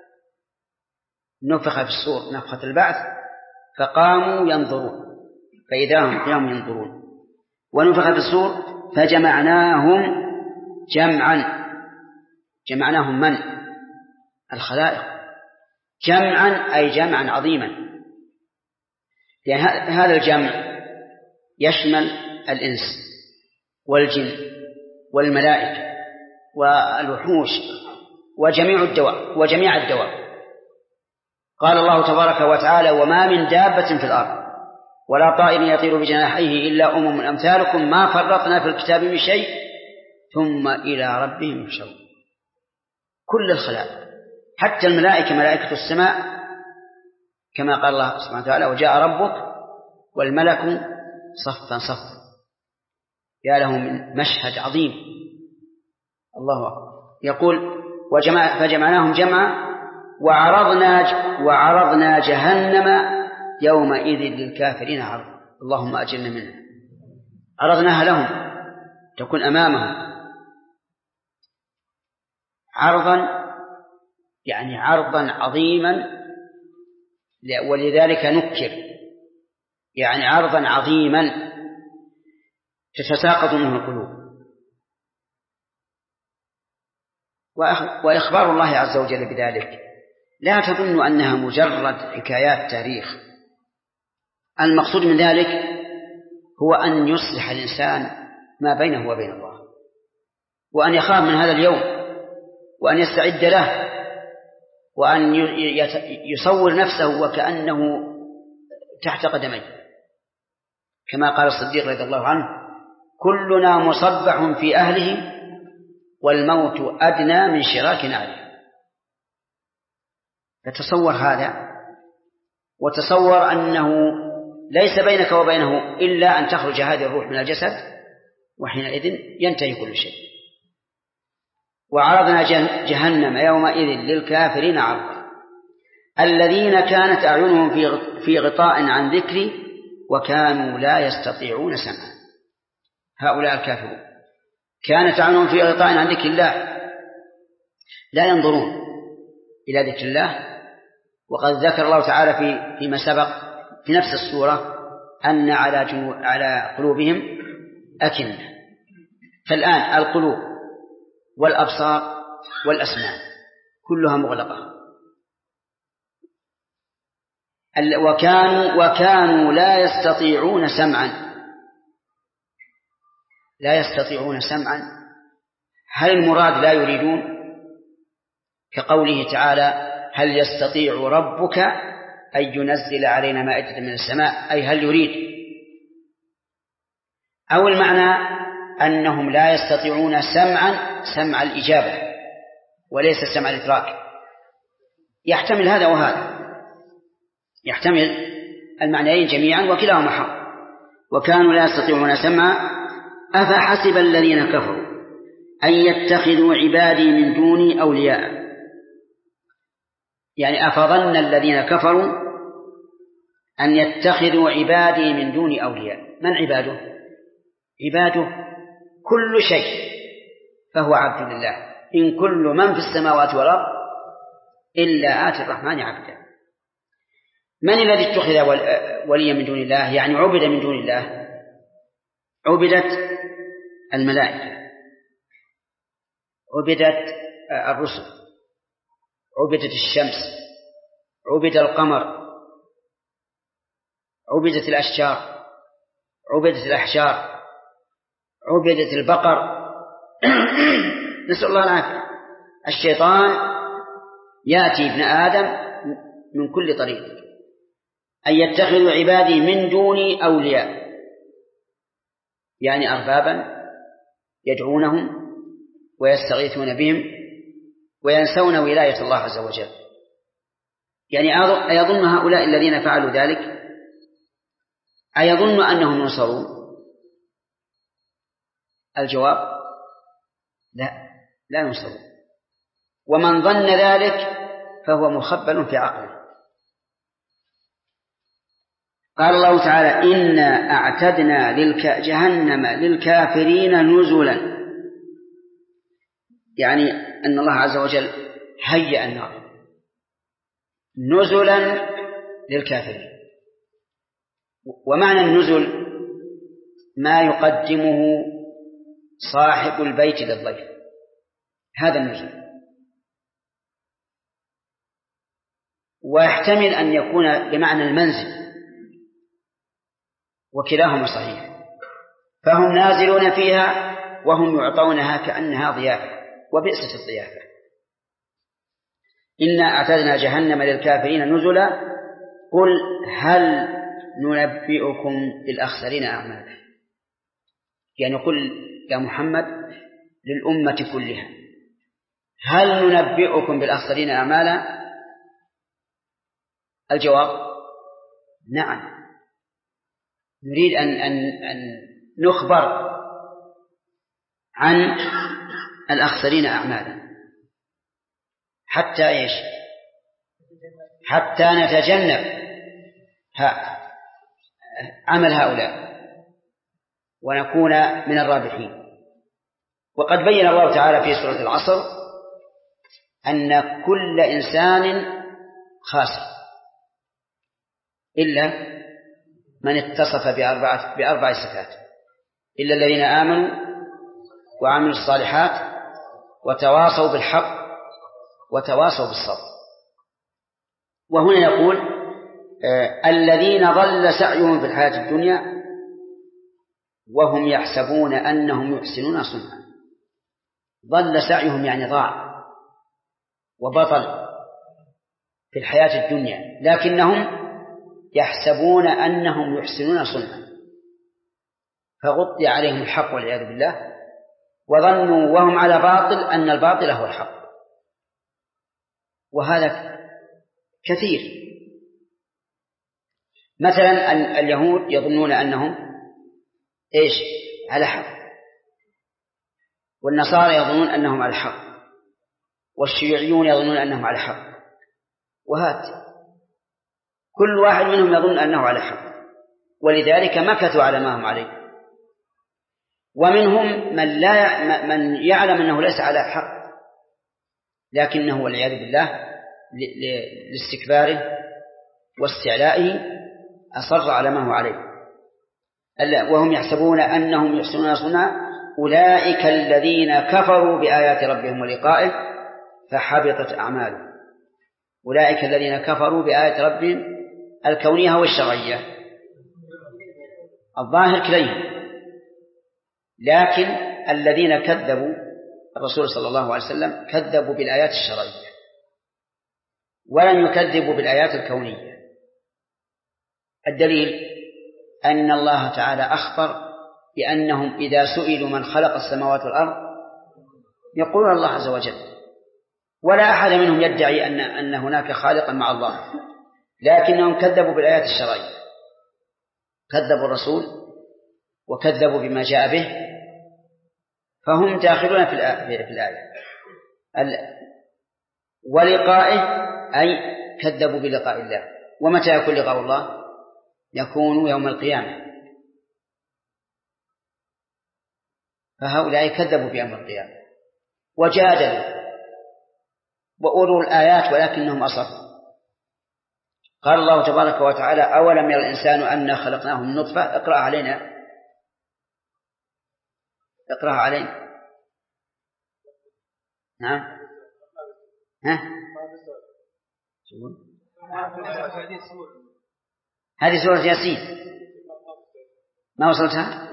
نفخ في الصور نفخة البعث فقاموا ينظرون فإذا هم قيام ينظرون. ونفخ في الصور فجمعناهم جمعا. جمعناهم من؟ الخلائق. جمعا أي جمعا عظيما، لأن هذا الجمع يشمل الإنس والجن والملائكة والوحوش وجميع الدواب. قال الله تبارك وتعالى: وما من دابة في الأرض ولا طائر يطير بجناحيه إلا أمم أمثالكم ما فرطنا في الكتاب من شيء ثم إلى ربهم يحشرون. كل الخلائق حتى الملائكة، ملائكة السماء، كما قال الله سبحانه وتعالى: وجاء ربك والملك صفا صفا. يا له من مشهد عظيم. الله أكبر. يقول: فجمعناهم جمعا وعرضنا جهنم يومئذ للكافرين عرضا. اللهم أجرنا منها. عرضناها لهم، تكون أمامهم عرضا، يعني عرضا عظيما، ولذلك نكر، يعني عرضا عظيما تتساقط منه القلوب. وإخبار الله عز وجل بذلك لا تظن أنها مجرد حكايات تاريخ. المقصود من ذلك هو أن يصلح الإنسان ما بينه وبين الله، وأن يخاف من هذا اليوم، وأن يستعد له، وأن يصور نفسه وكأنه تحت قدميه، كما قال الصديق رضي الله عنه: كلنا مصبح في أهله والموت أدنى من شراك نعله. فتصور هذا، وتصور أنه ليس بينك وبينه إلا أن تخرج هذه الروح من الجسد، وحينئذ ينتهي كل شيء. وعرضنا جهنم يومئذ للكافرين عرضا الذين كانت أعينهم في غطاء عن ذكري وكانوا لا يستطيعون سمعا. هؤلاء الكافرون كانت أعينهم في غطاء عن ذكر الله، لا ينظرون إلى ذكر الله. وقد ذكر الله تعالى فيما سبق في نفس السورة أن على قلوبهم أكنة. فالآن القلوب والأبصار والأسماع كلها مغلقة. وكانوا لا يستطيعون سمعا. لا يستطيعون سمعا، هل المراد لا يريدون؟ كقوله تعالى: هل يستطيع ربك أن ينزل علينا مائدة من السماء، أي هل يريد؟ أو المعنى أنهم لا يستطيعون سمع الإجابة وليس سمع الإدراك. يحتمل هذا وهذا، يحتمل المعنيين جميعا وكلاهما حق. وكانوا لا يستطيعون سمعا أفحسب الذين كفروا أن يتخذوا عبادي من دوني أولياء. يعني أفظن الذين كفروا أن يتخذوا عبادي من دوني أولياء. من عباده؟ عباده كل شيء فهو عبد لله. إن كل من في السماوات والأرض إلا آتي الرحمن عبدا. من الذي اتخذ وليا من دون الله؟ يعني عبد من دون الله. عبدت الملائكة، عبدت الرسل، عبدت الشمس، عبد القمر، عبدت الأشجار، عبدت الأحجار، عبدت البقر. نسأل الله العافية. الشيطان يأتي ابن آدم من كل طريق. أن يتخذوا عبادي من دوني أولياء، يعني أربابا يدعونهم ويستغيثون بهم وينسون ولاية الله عز وجل. يعني أيظن هؤلاء الذين فعلوا ذلك أيظن أنهم ينصرون؟ الجواب لا ينصرون. ومن ظن ذلك فهو مخبل في عقله. قال الله تعالى: إنا أعتدنا جهنم للكافرين نزلا. يعني أن الله عز وجل هيأ النار نزلا للكافرين. ومعنى النزل ما يقدمه صاحب البيت للضيف، هذا النزل. ويحتمل أن يكون بمعنى المنزل، وكلاهما صحيح. فهم نازلون فيها وهم يعطونها كأنها ضيافة، وبئست الضيافة. إنا أعتدنا جهنم للكافرين نزلا قل هل ننبئكم بالأخسرين أعمالا. يعني قل يا محمد للأمة كلها هل ننبئكم بالأخسرين أعمالا؟ الجواب نعم، نريد أن نخبر عن الأخسرين أعمالا حتى إيش؟ حتى نتجنب عمل هؤلاء ونكون من الرابحين. وقد بين الله تعالى في سورة العصر أن كل إنسان خاسر إلا من اتصف بأربع صفات: إلا الذين آمنوا وعملوا الصالحات وتواصوا بالحق وتواصوا بالصبر. وهنا يقول الذين ضل سعيهم في الحياة الدنيا وهم يحسبون أنهم يحسنون صنعا. ضل سعيهم يعني ضاع وبطل في الحياة الدنيا، لكنهم يحسبون أنهم يحسنون صنعا، فغطي عليهم الحق والعياذ بالله، وظنوا وهم على باطل أن الباطل هو الحق. وهذا كثير. مثلا اليهود يظنون أنهم إيش؟ على حق، والنصارى يظنون أنهم على حق، والشيوعيون يظنون أنهم على حق، وهات كل واحد منهم يظن أنه على حق، ولذلك مكثوا على ما هم عليه. ومنهم من يعلم أنه ليس على حق، لكنه والعياذ بالله لاستكباره واستعلائه أصر على ما هو عليه. وهم يحسبون أنهم يحسنون صنعا أولئك الذين كفروا بآيات ربهم ولقائه فحبطت أعمالهم. أولئك الذين كفروا بآيات ربهم الكونية والشرعية، الظاهر كليهم. لكن الذين كذبوا الرسول صلى الله عليه وسلم كذبوا بالآيات الشرعية ولم يكذبوا بالآيات الكونية. الدليل أن الله تعالى أخبر بأنهم إذا سئلوا من خلق السماوات والأرض يقولون الله عز وجل، ولا أحد منهم يدعي أن هناك خالقا مع الله، لكنهم كذبوا بالآيات الشرعية، كذبوا الرسول وكذبوا بما جاء به، فهم داخلون في الآية. ولقائه أي كذبوا بلقاء الله. ومتى يكون لقاء الله؟ يكون يوم القيامة، فهؤلاء كذبوا بيوم القيامة وجادلوا وأولوا الآيات ولكنهم أصروا. قال الله تبارك وتعالى أولم يرى الإنسان أنا خلقناه من نطفة. اقرأ علينا، اقرأ علينا. نعم. هذه سورة ياسين، ما وصلتها؟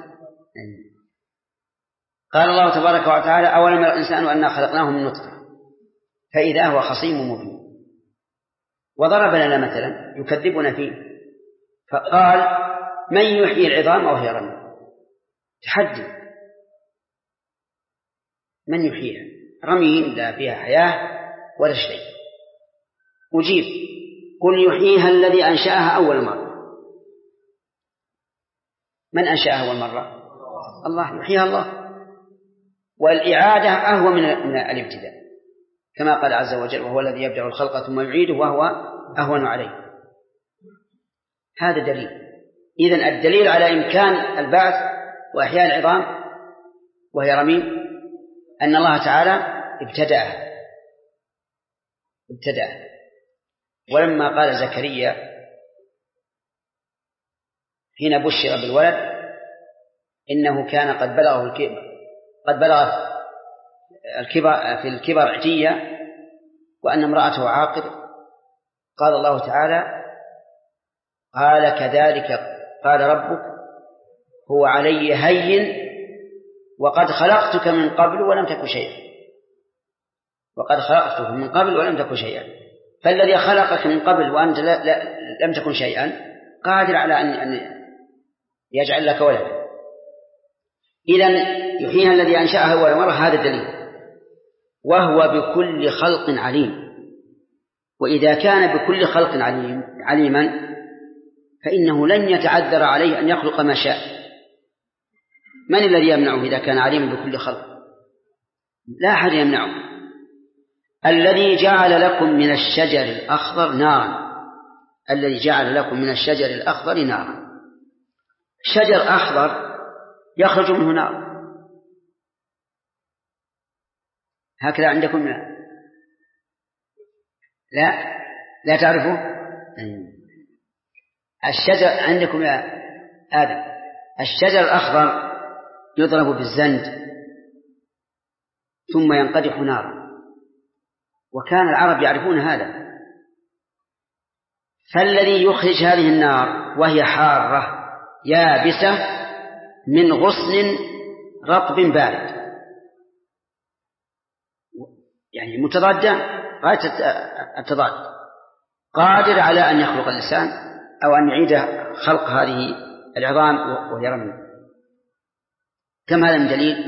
قال الله تبارك وتعالى أولم يرى الإنسان أنا خلقناه من نطفة فإذا هو خصيم مبين. وضرب لنا مثلا يكذبنا فيه فقال من يحيي العظام وهي رميم. تحدي، من يحييها؟ رميم لا فيها حياة ولا شيء. أجيب قل يحييها الذي أنشأها أول مرة. من أنشأها أول مرة؟ الله. يحييها الله، والإعادة أهوى من الابتداء، كما قال عز وجل وهو الذي يبدأ الخلق ثم يعيده وهو أهون عليه. هذا دليل. إذن الدليل على إمكان البعث وإحياء العظام وهي رميم أن الله تعالى ابتدأها. ولما قال زكريا حين بشر بالولد إنه كان قد بلغ في الكبر عتية وأن امرأته عاقر، قال الله تعالى قال كذلك قال ربك هو علي هين وقد خلقتك من قبل ولم تك شيئا. وقد خلقتك من قبل ولم تكن شيئا. فالذي خلقك من قبل وأنت لم تكن شيئا قادر على أن يجعل لك ولدا. إذن يحييها الذي أنشأها أول مرة، هذا الدليل. وهو بكل خلق عليم. وإذا كان بكل خلق عليما فإنه لن يتعذر عليه أن يخلق ما شاء. من الذي يمنعه إذا كان عليما بكل خلق؟ لا أحد يمنعه. الذي جعل لكم من الشجر الأخضر نارا، الذي جعل لكم من الشجر الأخضر نارا. شجر أخضر يخرج منه نار، هكذا عندكم؟ لا تعرفوا الشجر عندكم يا آدم. الشجر الأخضر يضرب بالزند ثم ينقدح نارا، وكان العرب يعرفون هذا. فالذي يخرج هذه النار وهي حارة يابسة من غصن رطب بارد، يعني متضادة غاية التضاد، قادر على أن يخلق الإنسان أو أن يعيد خلق هذه العظام وهي رميم. كم هذا من دليل؟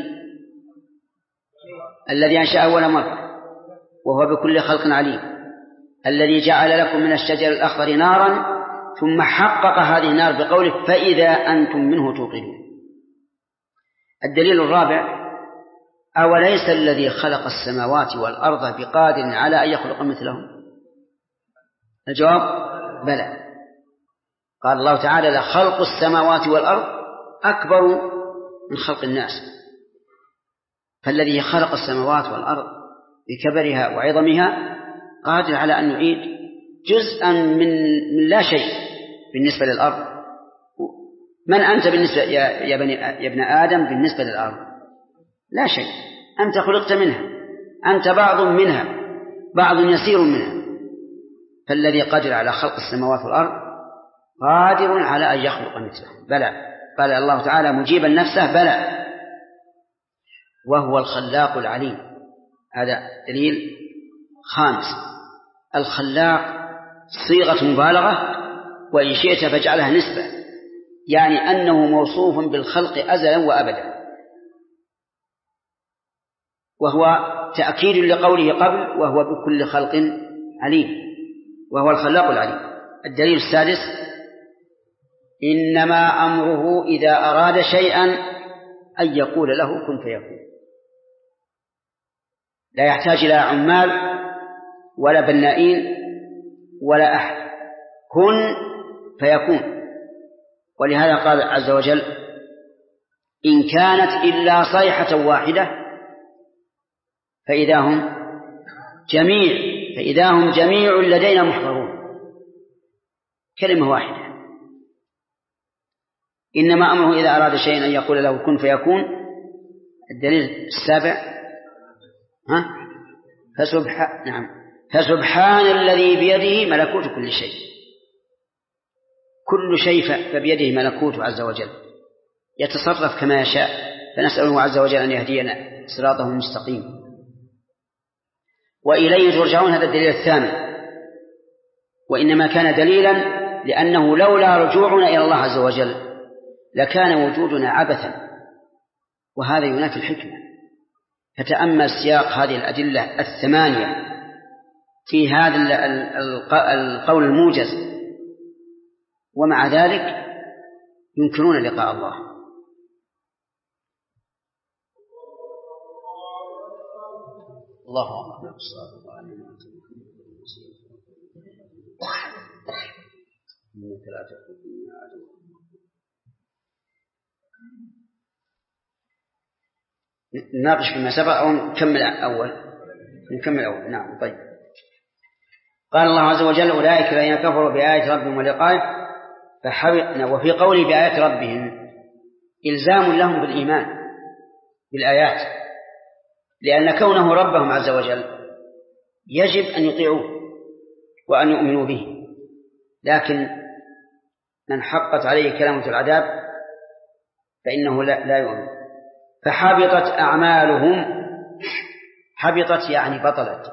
الذي أنشأ أول مرة وهو بكل خلق عليم، الذي جعل لكم من الشجر الأخضر نارا ثم حقق هذه النار بقوله فإذا أنتم منه توقدون. الدليل الرابع: أوليس الذي خلق السماوات والأرض بقادر على أن يخلق مثلهم؟ الجواب: بلى. قال الله تعالى: لخلق السماوات والأرض أكبر من خلق الناس. فالذي خلق السماوات والأرض بكبرها وعظمها قادر على أن يعيد جزءا من لا شيء بالنسبة للأرض. من أنت بالنسبة يا ابن آدم بالنسبة للأرض؟ لا شيء، أنت خلقت منها، أنت بعض منها، بعض يسير منها. فالذي قادر على خلق السماوات والأرض قادر على أن يخلق مثله. بلى. قال الله تعالى مجيبا نفسه: بلى وهو الخلاق العليم. هذا دليل خامس. الخلاق صيغة مبالغة، وإن شئت فاجعلها نسبة، يعني أنه موصوف بالخلق أزلا وأبدا، وهو تأكيد لقوله قبل: وهو بكل خلق عليم، وهو الخلاق العليم. الدليل السادس: إنما أمره إذا أراد شيئا أن يقول له كن فيكون. لا يحتاج إلى عمال ولا بنائين ولا أحد، كن فيكون. ولهذا قال عز وجل: إن كانت إلا صيحة واحدة فإذا هم جميع لدينا محضرون. كلمة واحدة. إنما أمره إذا أراد شيئا أن يقول له كن فيكون. الدليل السابع: فسبحان الذي بيده ملكوت كل شيء. كل شيء فبيده ملكوته عز وجل، يتصرف كما يشاء. فنسأله عز وجل أن يهدينا صراطه المستقيم. وإليه ترجعون. هذا الدليل الثامن، وإنما كان دليلا لأنه لولا رجوعنا إلى الله عز وجل لكان وجودنا عبثا، وهذا ينافي الحكمة. فتأمل سياق هذه الأدلة الثمانية في هذا القول الموجز، ومع ذلك ينكرون لقاء الله. الله أكبر. نناقش فيما سبق أو نكمل أول؟ نعم. طيب. قال الله عز وجل: أولئك الذين كفروا بآيات ربهم ولقائه فحبطنا. وفي قوله بآيات ربهم إلزام لهم بالإيمان بالآيات، لأن كونه ربهم عز وجل يجب أن يطيعوه وأن يؤمنوا به. لكن من حقت عليه كلمة العذاب فإنه لا يؤمن. فحبطت أعمالهم حبطت يعني بطلت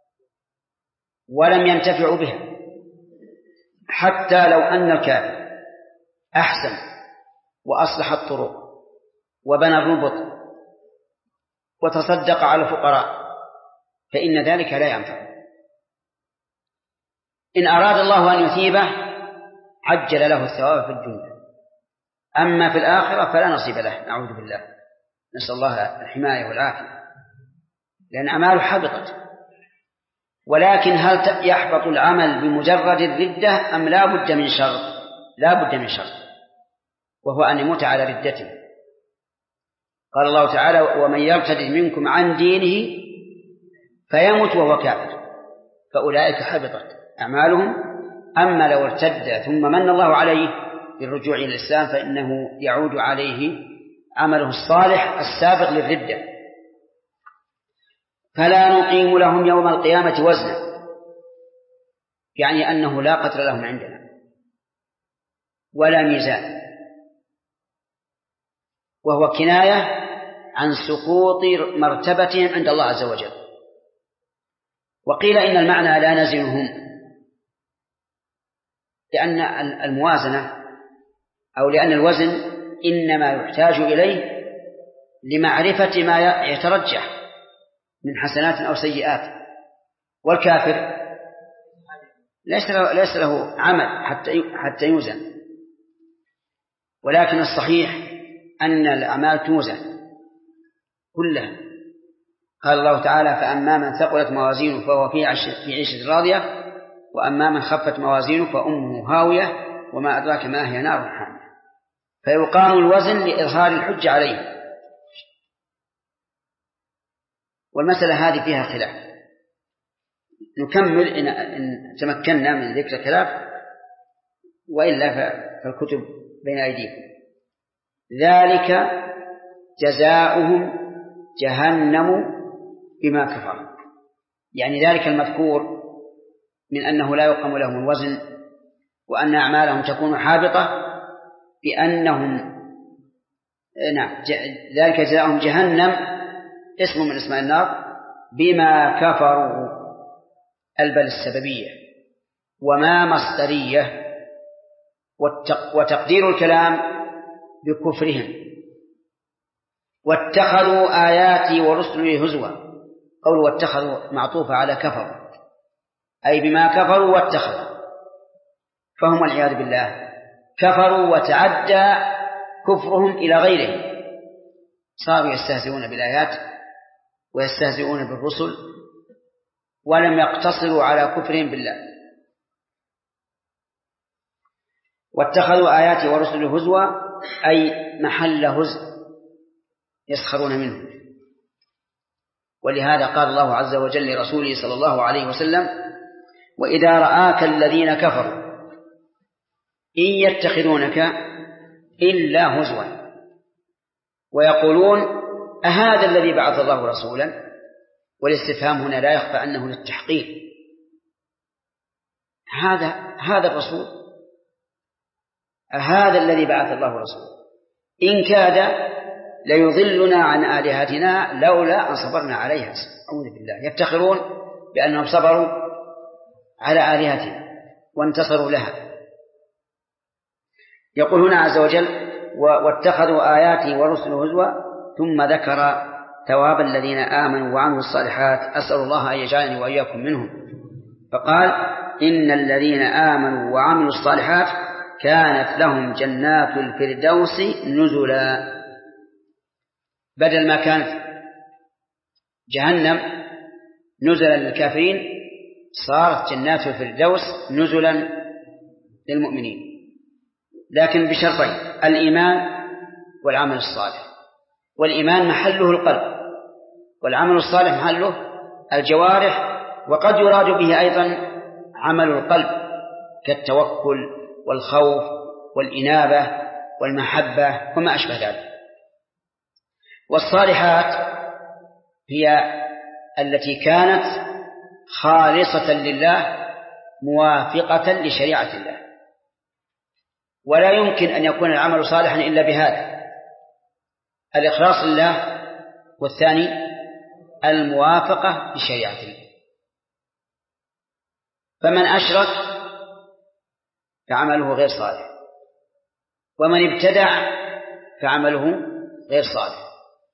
ولم ينتفعوا بها. حتى لو أن الكافر أحسن وأصلح الطرق وبنى الربط وتصدق على الفقراء فإن ذلك لا ينفع. إن أراد الله أن يثيبه عجل له الثواب في الدنيا، أما في الآخرة فلا نصيب له، نعوذ بالله، نسأل الله الحماية والعافية، لأن أعماله حبطت. ولكن هل يحبط العمل بمجرد الردة أم لا بد من شرط؟ لا بد من شرط، وهو أن يموت على ردته. قال الله تعالى: ومن يرتد منكم عن دينه فيمت وهو كافر فأولئك حبطت أعمالهم. أما لو ارتد ثم من الله عليه بالرجوع إلى الإسلام فإنه يعود عليه عمله الصالح السابق للردة. فلا نقيم لهم يوم القيامة وزنا، يعني أنه لا قدر لهم عندنا ولا ميزان، وهو كناية عن سقوط مرتبتهم عند الله عز وجل. وقيل إن المعنى لا نزنهم، لأن الموازنة أو لأن الوزن إنما يحتاج إليه لمعرفة ما يترجح من حسنات أو سيئات، والكافر ليس له عمل حتى يوزن. ولكن الصحيح أن الأعمال توزن كلها. قال الله تعالى: فأما من ثقلت موازينه فهو في عيشة راضية وأما من خفت موازينه فأمه هاوية وما أدراك ما هي نار حامية. فيقام الوزن لإظهار الحجة عليه. والمسألة هذه فيها خلاف، نكمل إن تمكنا من ذكر خلاف، وإلا فالكتب بين أيديكم. ذلك جزاؤهم جهنم بما كفروا، يعني ذلك المذكور من أنه لا يقام لهم الوزن وأن أعمالهم تكون حابطة بأنهم ذلك جزاؤهم جهنم اسم من اسماء النار بما كفروا، البل السببية وما مصدرية، وتقدير الكلام بكفرهم. واتخذوا آياتي ورسلي هزوا، قولوا واتخذوا معطوفة على كفروا، أي بما كفروا واتخذوا، فهم والعياذ بالله كفروا وتعدى كفرهم إلى غيرهم، صاروا يستهزئون بالآيات ويستهزئون بالرسل ولم يقتصروا على كفرهم بالله. واتخذوا آياتي ورسلي هزوا أي محل هزء يسخرون منه. ولهذا قال الله عز وجل لرسوله صلى الله عليه وسلم: وإذا رآك الذين كفروا إن يتخذونك إلا هزوا ويقولون أهذا الذي بعث الله رسولا. والاستفهام هنا لا يخفى أنه للتحقيق، هذا الرسول، هذا الذي بعث الله رسولا، إن كاد ليضلنا عن آلهتنا لولا أن صبرنا عليها. أعوذ بالله، يفتخرون بأنهم صبروا على آلهتنا وانتصروا لها. يقول هنا عز وجل: واتخذوا آياتي ورسلي هزوا، ثم ذكر ثواب الذين آمنوا وعملوا الصالحات، أسأل الله أن يجعلني وإياكم منهم. فقال: إن الذين آمنوا وعملوا الصالحات كانت لهم جنات الفردوس نزلا. بدل ما كانت جهنم نزلا للكافرين صارت جنات الفردوس نزلا للمؤمنين، لكن بشرطين: الإيمان والعمل الصالح. والإيمان محله القلب، والعمل الصالح محله الجوارح، وقد يراد به أيضا عمل القلب كالتوكل والخوف والإنابة والمحبة وما أشبه ذلك. والصالحات هي التي كانت خالصة لله موافقة لشريعة الله، ولا يمكن أن يكون العمل صالحا إلا بهذا: الإخلاص لله، والثاني الموافقة لشريعة الله. فمن أشرك فعمله غير صالح، ومن ابتدع فعمله غير صالح،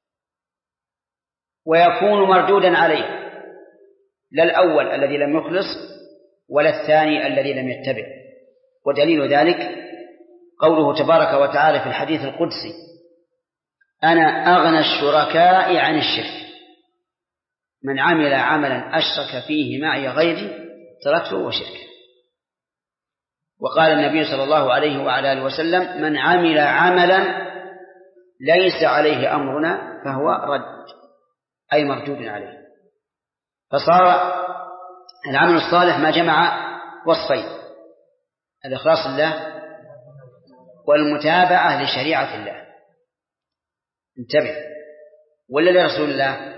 ويكون مردودا عليه، لا الأول الذي لم يخلص ولا الثاني الذي لم يتبع. ودليل ذلك قوله تبارك وتعالى في الحديث القدسي: أنا أغنى الشركاء عن الشرك، من عمل عملا أشرك فيه معي غيري تركته وشركه. وقال النبي صلى الله عليه وعلى آله وسلم: من عمل عملا ليس عليه أمرنا فهو رد، أي مردود عليه. فصار العمل الصالح ما جمع وصفين: الإخلاص لله والمتابعة لشريعة الله. انتبه، ولا لرسول الله؟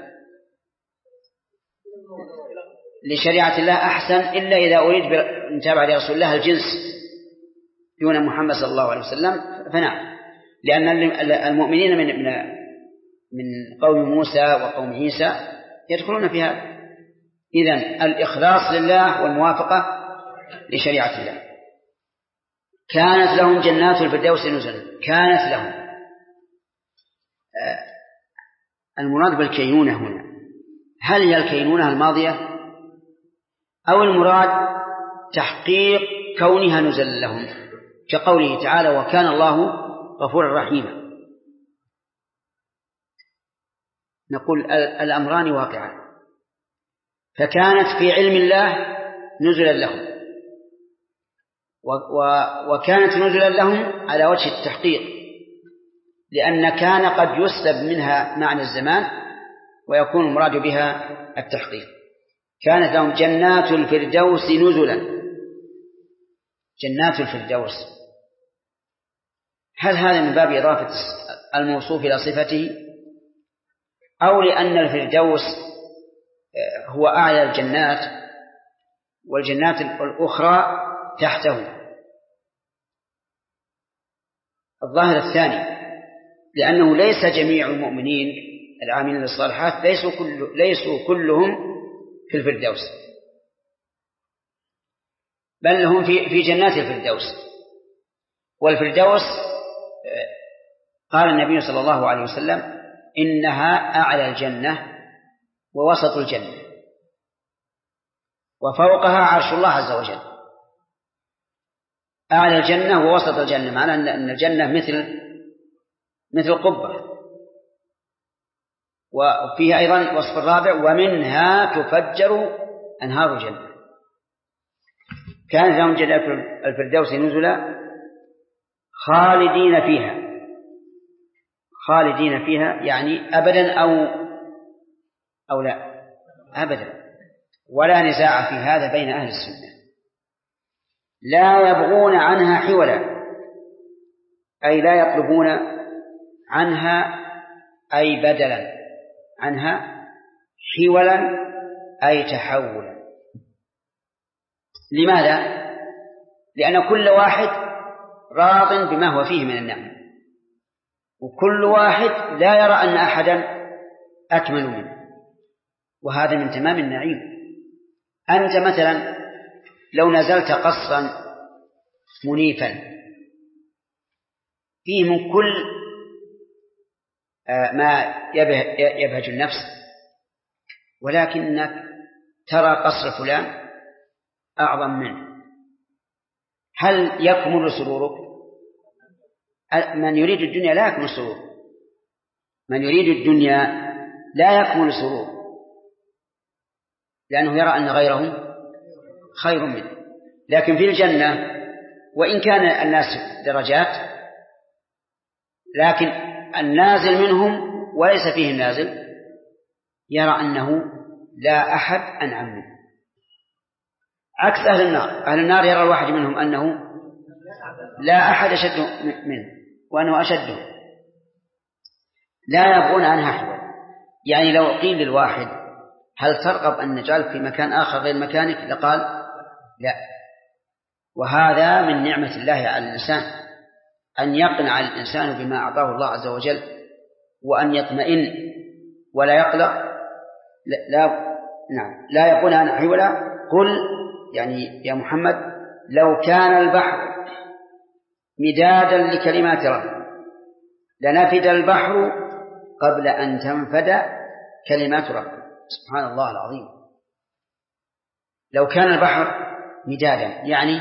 لشريعة الله أحسن، إلا إذا أريد بالمتابعة لرسول الله الجنس دون محمد صلى الله عليه وسلم فنعم، لأن المؤمنين من قوم موسى وقوم عيسى يدخلون في هذا. إذن الإخلاص لله والموافقة لشريعة الله. كانت لهم جنات الفردوس نزلا. كانت لهم، المراد بالكينونة هنا هل هي الكينونة الماضية أو المراد تحقيق كونها نزل لهم، كقوله تعالى: وكان الله غفورا رحيما؟ نقول الأمران واقعان. فكانت في علم الله نزلا لهم، وكانت نزلا لهم على وجه التحقيق، لأن كان قد يسلب منها معنى الزمان ويكون المراد بها التحقيق. كانت لهم جنات الفردوس نزلا. جنات الفردوس، هل هذا من باب إضافة الموصوف إلى صفته، أو لأن الفردوس هو أعلى الجنات والجنات الأخرى تحته؟ الظاهر الثاني، لأنه ليس جميع المؤمنين العاملين للصالحات ليسوا كلهم في الفردوس، بل هم في جنات الفردوس. والفردوس قال النبي صلى الله عليه وسلم: إنها أعلى الجنة ووسط الجنة وفوقها عرش الله عز وجل. أعلى الجنة ووسط الجنة، معنى أن الجنة مثل قبة. وفيها أيضا الوصف الرابع: ومنها تفجر أنهار الجنة. كانت لهم جنات الفردوس نزلا خالدين فيها. خالدين فيها يعني أبدا أو لا أبدا، ولا نزاع في هذا بين أهل السنة. لا يبغون عنها حولا، أي لا يطلبون عنها أي بدلا عنها، حولا أي تحولا. لماذا؟ لأن كل واحد راض بما هو فيه من النعم، وكل واحد لا يرى أن أحدا أكمل منه، وهذا من تمام النعيم. أنت مثلا لو نزلت قصرا منيفا فيه من كل ما يبهج النفس، ولكنك ترى قصر فلان أعظم منه، هل يكمل سرورك؟ من يريد الدنيا لا يكمل سرور، من يريد الدنيا لا يكمل سرور، لأنه يرى أن غيره خير منه. لكن في الجنة وإن كان الناس درجات، لكن النازل منهم وليس فيه النازل يرى أنه لا أحد أنعم منه، عكس أهل النار. أهل النار يرى الواحد منهم أنه لا أحد أشد منه وأنه أشده، لا يبغون عنها حولا. يعني لو قيل للواحد: هل ترغب أن نجعلك في مكان آخر غير مكانك؟ لقال لا. وهذا من نعمة الله على الإنسان، أن يقنع الإنسان بما أعطاه الله عز وجل، وأن يطمئن ولا يقلق لا يقولها نحوي ولا قل يعني يا محمد لو كان البحر مدادا لكلمات ربي لنفد البحر قبل أن تنفد كلمات ربي. سبحان الله العظيم. لو كان البحر مدادا يعني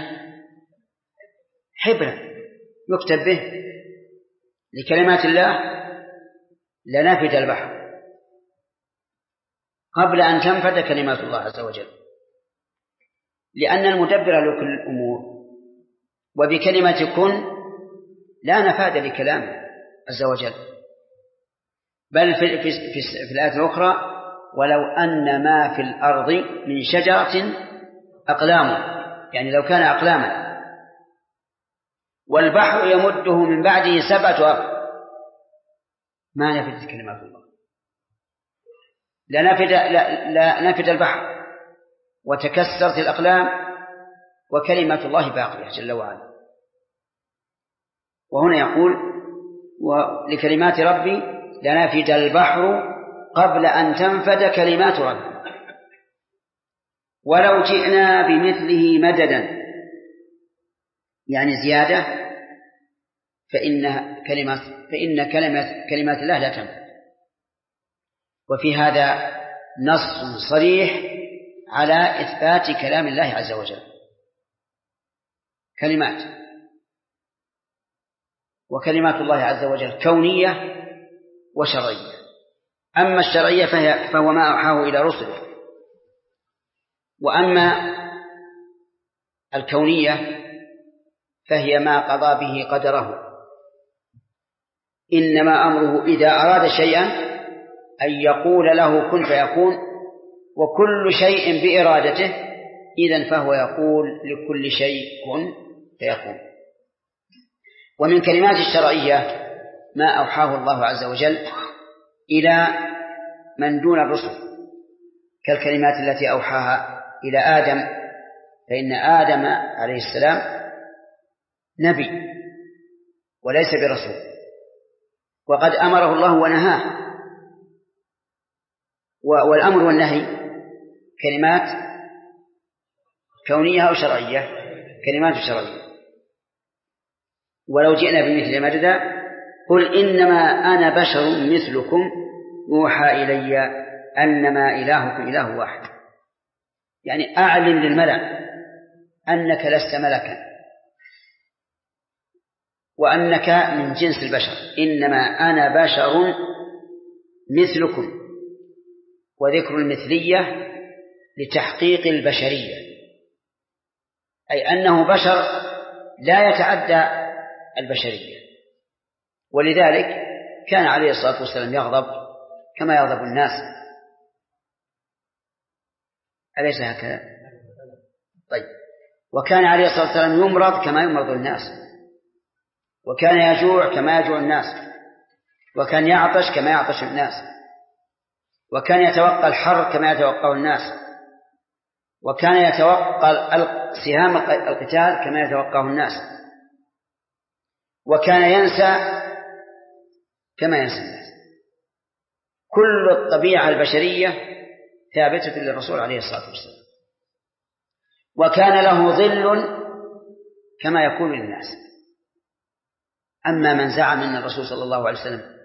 حبرا يكتب به لكلمات الله لنفد البحر قبل أن تنفد كلمات الله عز وجل، لأن المدبر لكل الأمور، وبكلمة كن لا نفاد لكلامه عز وجل. بل في الآية الأخرى ولو أن ما في الأرض من شجرة أقلام، يعني لو كان أقلاما والبحر يمده من بعده 7 أبحر ما نفدت كلمات الله، لا نفد البحر وتكسرت الأقلام وكلمة الله باقية جل وعلا. وهنا يقول لكلمات ربي لنفد البحر قبل أن تنفد كلمات ربي ولو جئنا بمثله مددا، يعني زيادة، فإن كلمات الله لا تنفد. وفي هذا نص صريح على إثبات كلام الله عز وجل، كلمات، وكلمات الله عز وجل كونية وشرعية. أما الشرعية فهو ما أوحاه إلى رسله، وأما الكونية فهي ما قضى به قدره. إنما أمره إذا أراد شيئا أن يقول له كن فيكون، وكل شيء بإرادته، إذن فهو يقول لكل شيء كن فيكون. ومن كلمات الشرعية ما أوحاه الله عز وجل إلى من دون الرسل، كالكلمات التي أوحاها إلى آدم، فإن آدم عليه السلام نبي وليس برسول، وقد أمره الله ونهاه. والأمر والنهي كلمات كونية أو شرعية، كلمات شرعية. ولو جئنا بمثل مددا قل إنما أنا بشر مثلكم يوحى إلي أنما إلهكم إله واحد، يعني أعلن للملأ أنك لست ملكا وأنك من جنس البشر، إنما أنا بشر مثلكم، وذكر المثلية لتحقيق البشرية، أي أنه بشر لا يتعدى البشرية. ولذلك كان عليه الصلاة والسلام يغضب كما يغضب الناس، أليس هكذا؟ طيب. وكان عليه الصلاة والسلام يمرض كما يمرض الناس، وكان يجوع كما يجوع الناس، وكان يعطش كما يعطش الناس، وكان يتوقى الحر كما يتوقاه الناس، وكان يتوقى سهام القتال كما يتوقاه الناس، وكان ينسى كما ينسى الناس. كل الطبيعة البشرية ثابتة للرسول عليه الصلاة والسلام. وكان له ظل كما يكون للناس. أما من زعم أن الرسول صلى الله عليه وسلم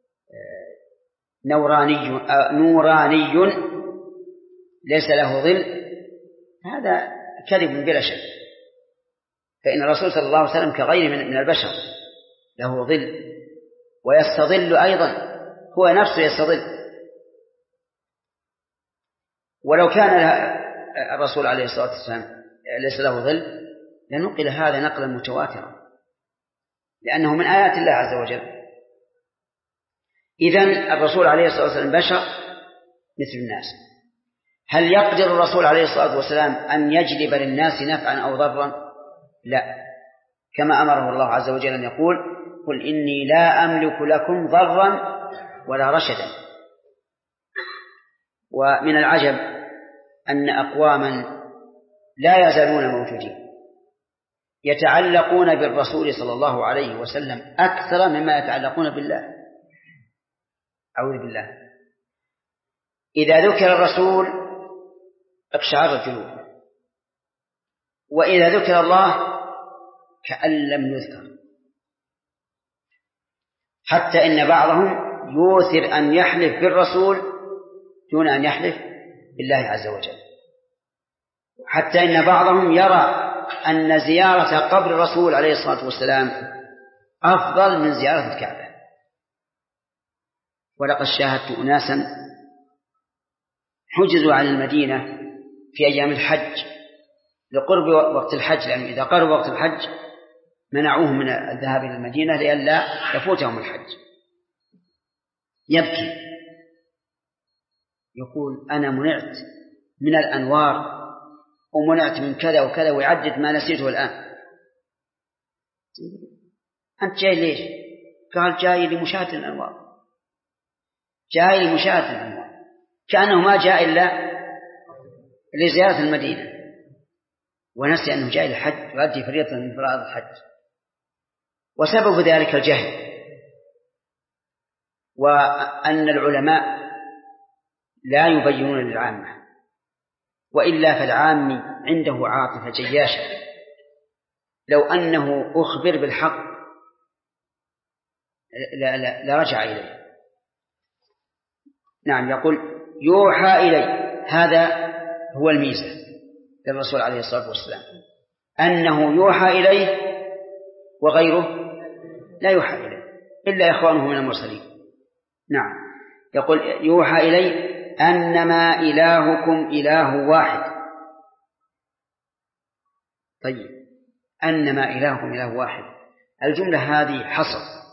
نوراني ليس له ظل، هذا كذب بلا شك، فإن الرسول صلى الله عليه وسلم كغيره من البشر له ظل ويستظل أيضا، هو نفسه يستظل. ولو كان الرسول عليه الصلاة والسلام ليس له ظل لنقل هذا نقلا متواترا، لأنه من آيات الله عز وجل. إذن الرسول عليه الصلاة والسلام بشر مثل الناس. هل يقدر الرسول عليه الصلاة والسلام أن يجلب للناس نفعا أو ضرا؟ لا، كما أمره الله عز وجل أن يقول قل إني لا أملك لكم ضرا ولا رشدا. ومن العجب أن أقواما لا يزالون موجودين يتعلقون بالرسول صلى الله عليه وسلم أكثر مما يتعلقون بالله. أعوذ بالله. إذا ذكر الرسول اقشعر الجلود، وإذا ذكر الله كأن لم يذكر، حتى إن بعضهم يوثر أن يحلف بالرسول دون أن يحلف بالله عز وجل، حتى إن بعضهم يرى أن زيارة قبر الرسول عليه الصلاة والسلام أفضل من زيارة الكعبة. ولقد شاهدت أناسا حجزوا عن المدينة في أيام الحج لقرب وقت الحج، لأن إذا قرب وقت الحج منعوهم من الذهاب إلى المدينة لئلا يفوتهم الحج. يبكي يقول أنا منعت من الأنوار ومنعت من كذا وكذا، ويعدد ما نسيته الآن. أنت جاي ليش؟ قال جاي لمشاهدة الأنوار، جاي لمشاهدة الأنوار، كأنه ما جاء إلا لزيارة المدينة، ونسي أنه جاء للحج ويؤدي فريضة من فرائض الحج. وسبب ذلك الجهل، وأن العلماء لا يبينون للعامة، وإلا فالعام عنده عاطفة جياشة، لو أنه أخبر بالحق لرجع إليه. نعم، يقول يوحى إلي، هذا هو الميزة للرسول عليه الصلاة والسلام، أنه يوحى إليه وغيره لا يوحى إليه إلا إخوانه من المرسلين. نعم، يقول يوحى إلي أنما إلهكم إله واحد. طيب، أنما إلهكم إله واحد، الجملة هذه حصر،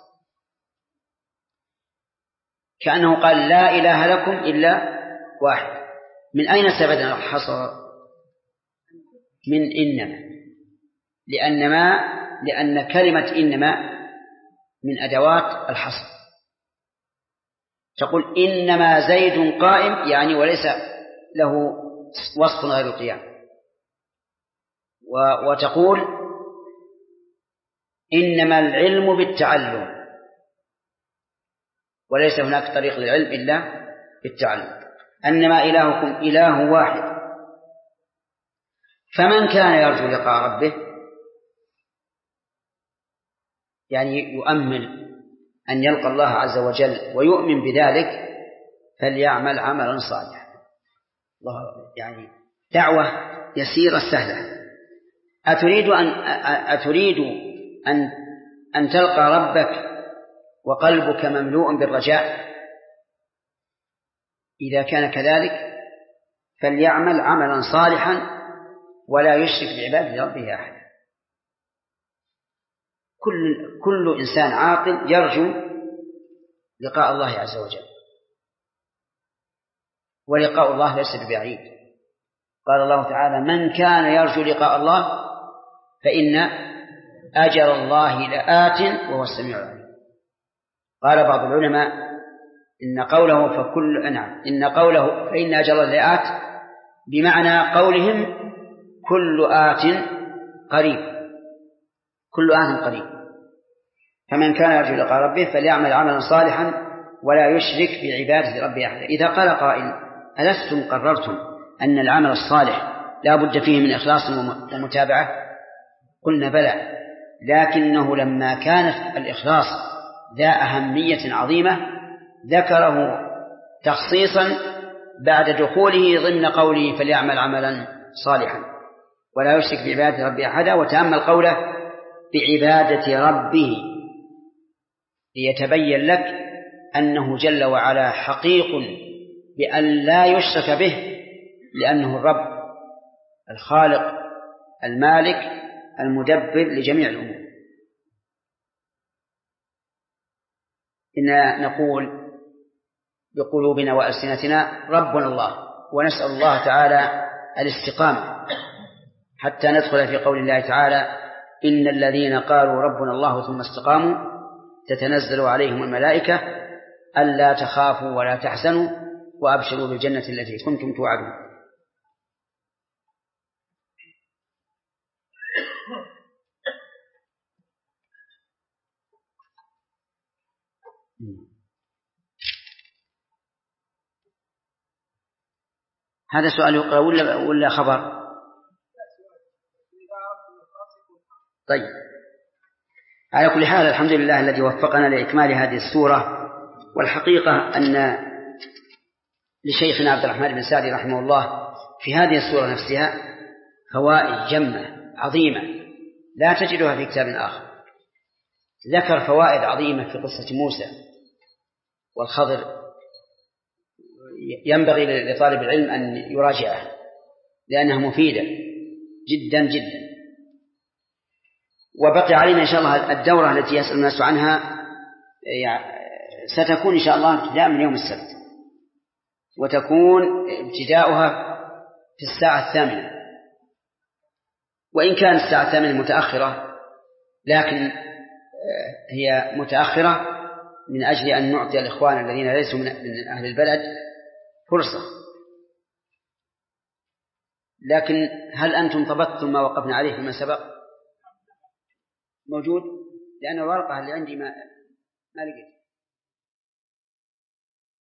كأنه قال لا إله لكم إلا واحد. من أين استفدنا الحصر؟ من إنما، لأن كلمة إنما من أدوات الحصر. تقول إنما زيد قائم، يعني وليس له وصف غير القيام. وتقول إنما العلم بالتعلم، وليس هناك طريق للعلم إلا بالتعلم. أنما إلهكم إله واحد، فمن كان يرجو لقاء ربه، يعني يؤمل أن يلقى الله عز وجل ويؤمن بذلك، فليعمل عملا صالحا. الله، يعني دعوة يسيرة سهلة. أتريد أن تلقى ربك وقلبك مملوء بالرجاء؟ إذا كان كذلك فليعمل عملا صالحا ولا يشرك بعبادة ربه أحدا. كل إنسان عاقل يرجو لقاء الله عز وجل، ولقاء الله ليس ببعيد. قال الله تعالى من كان يرجو لقاء الله فإن أجل الله لآت وهو السميع العليم. قال بعض العلماء إن قوله فإن أجل الله لآت بمعنى قولهم كل آت قريب، كل آت قريب. فمن كان يرجو لقاء ربه فليعمل عملا صالحا ولا يشرك بعبادة ربه أحدا. إذا قال قائل ألستم قررتم أن العمل الصالح لا بد فيه من إخلاص ومتابعة؟ قلنا بلى، لكنه لما كان الإخلاص ذا أهمية عظيمة ذكره تخصيصا بعد دخوله ضمن قوله فليعمل عملا صالحا ولا يشرك بعبادة ربه أحدا، وتأمل قوله بعبادة ربه ليتبين لك أنه جل وعلا حقيق بأن لا يشرك به، لأنه الرب الخالق المالك المدبر لجميع الأمور. إننا نقول بقلوبنا وألسنتنا ربنا الله، ونسأل الله تعالى الاستقامة حتى ندخل في قول الله تعالى إن الذين قالوا ربنا الله ثم استقاموا تتنزل عليهم الملائكة ألا تخافوا ولا تحزنوا وأبشروا بالجنة التي كنتم توعدون. هذا سؤال يقرأ ولا خبر؟ طيب، على كل حال الحمد لله الذي وفقنا لإكمال هذه السورة. والحقيقة أن لشيخنا عبد الرحمن بن سعدي رحمه الله في هذه السورة نفسها فوائد جمة عظيمة لا تجدها في كتاب آخر. ذكر فوائد عظيمة في قصة موسى والخضر، ينبغي لطالب العلم أن يراجعها لأنها مفيدة جدا جدا. وبقي علينا إن شاء الله الدورة التي يسأل الناس عنها ستكون إن شاء الله ابتداء من يوم السبت، وتكون ابتداؤها في الساعة 8، وإن كان الساعة 8 متأخرة لكن هي متأخرة من أجل أن نعطي الإخوان الذين ليسوا من أهل البلد فرصة. لكن هل أنتم طبقتم ما وقفنا عليه فيما سبق؟ موجود؟ لأن الورقة اللي عندي ما لقيت.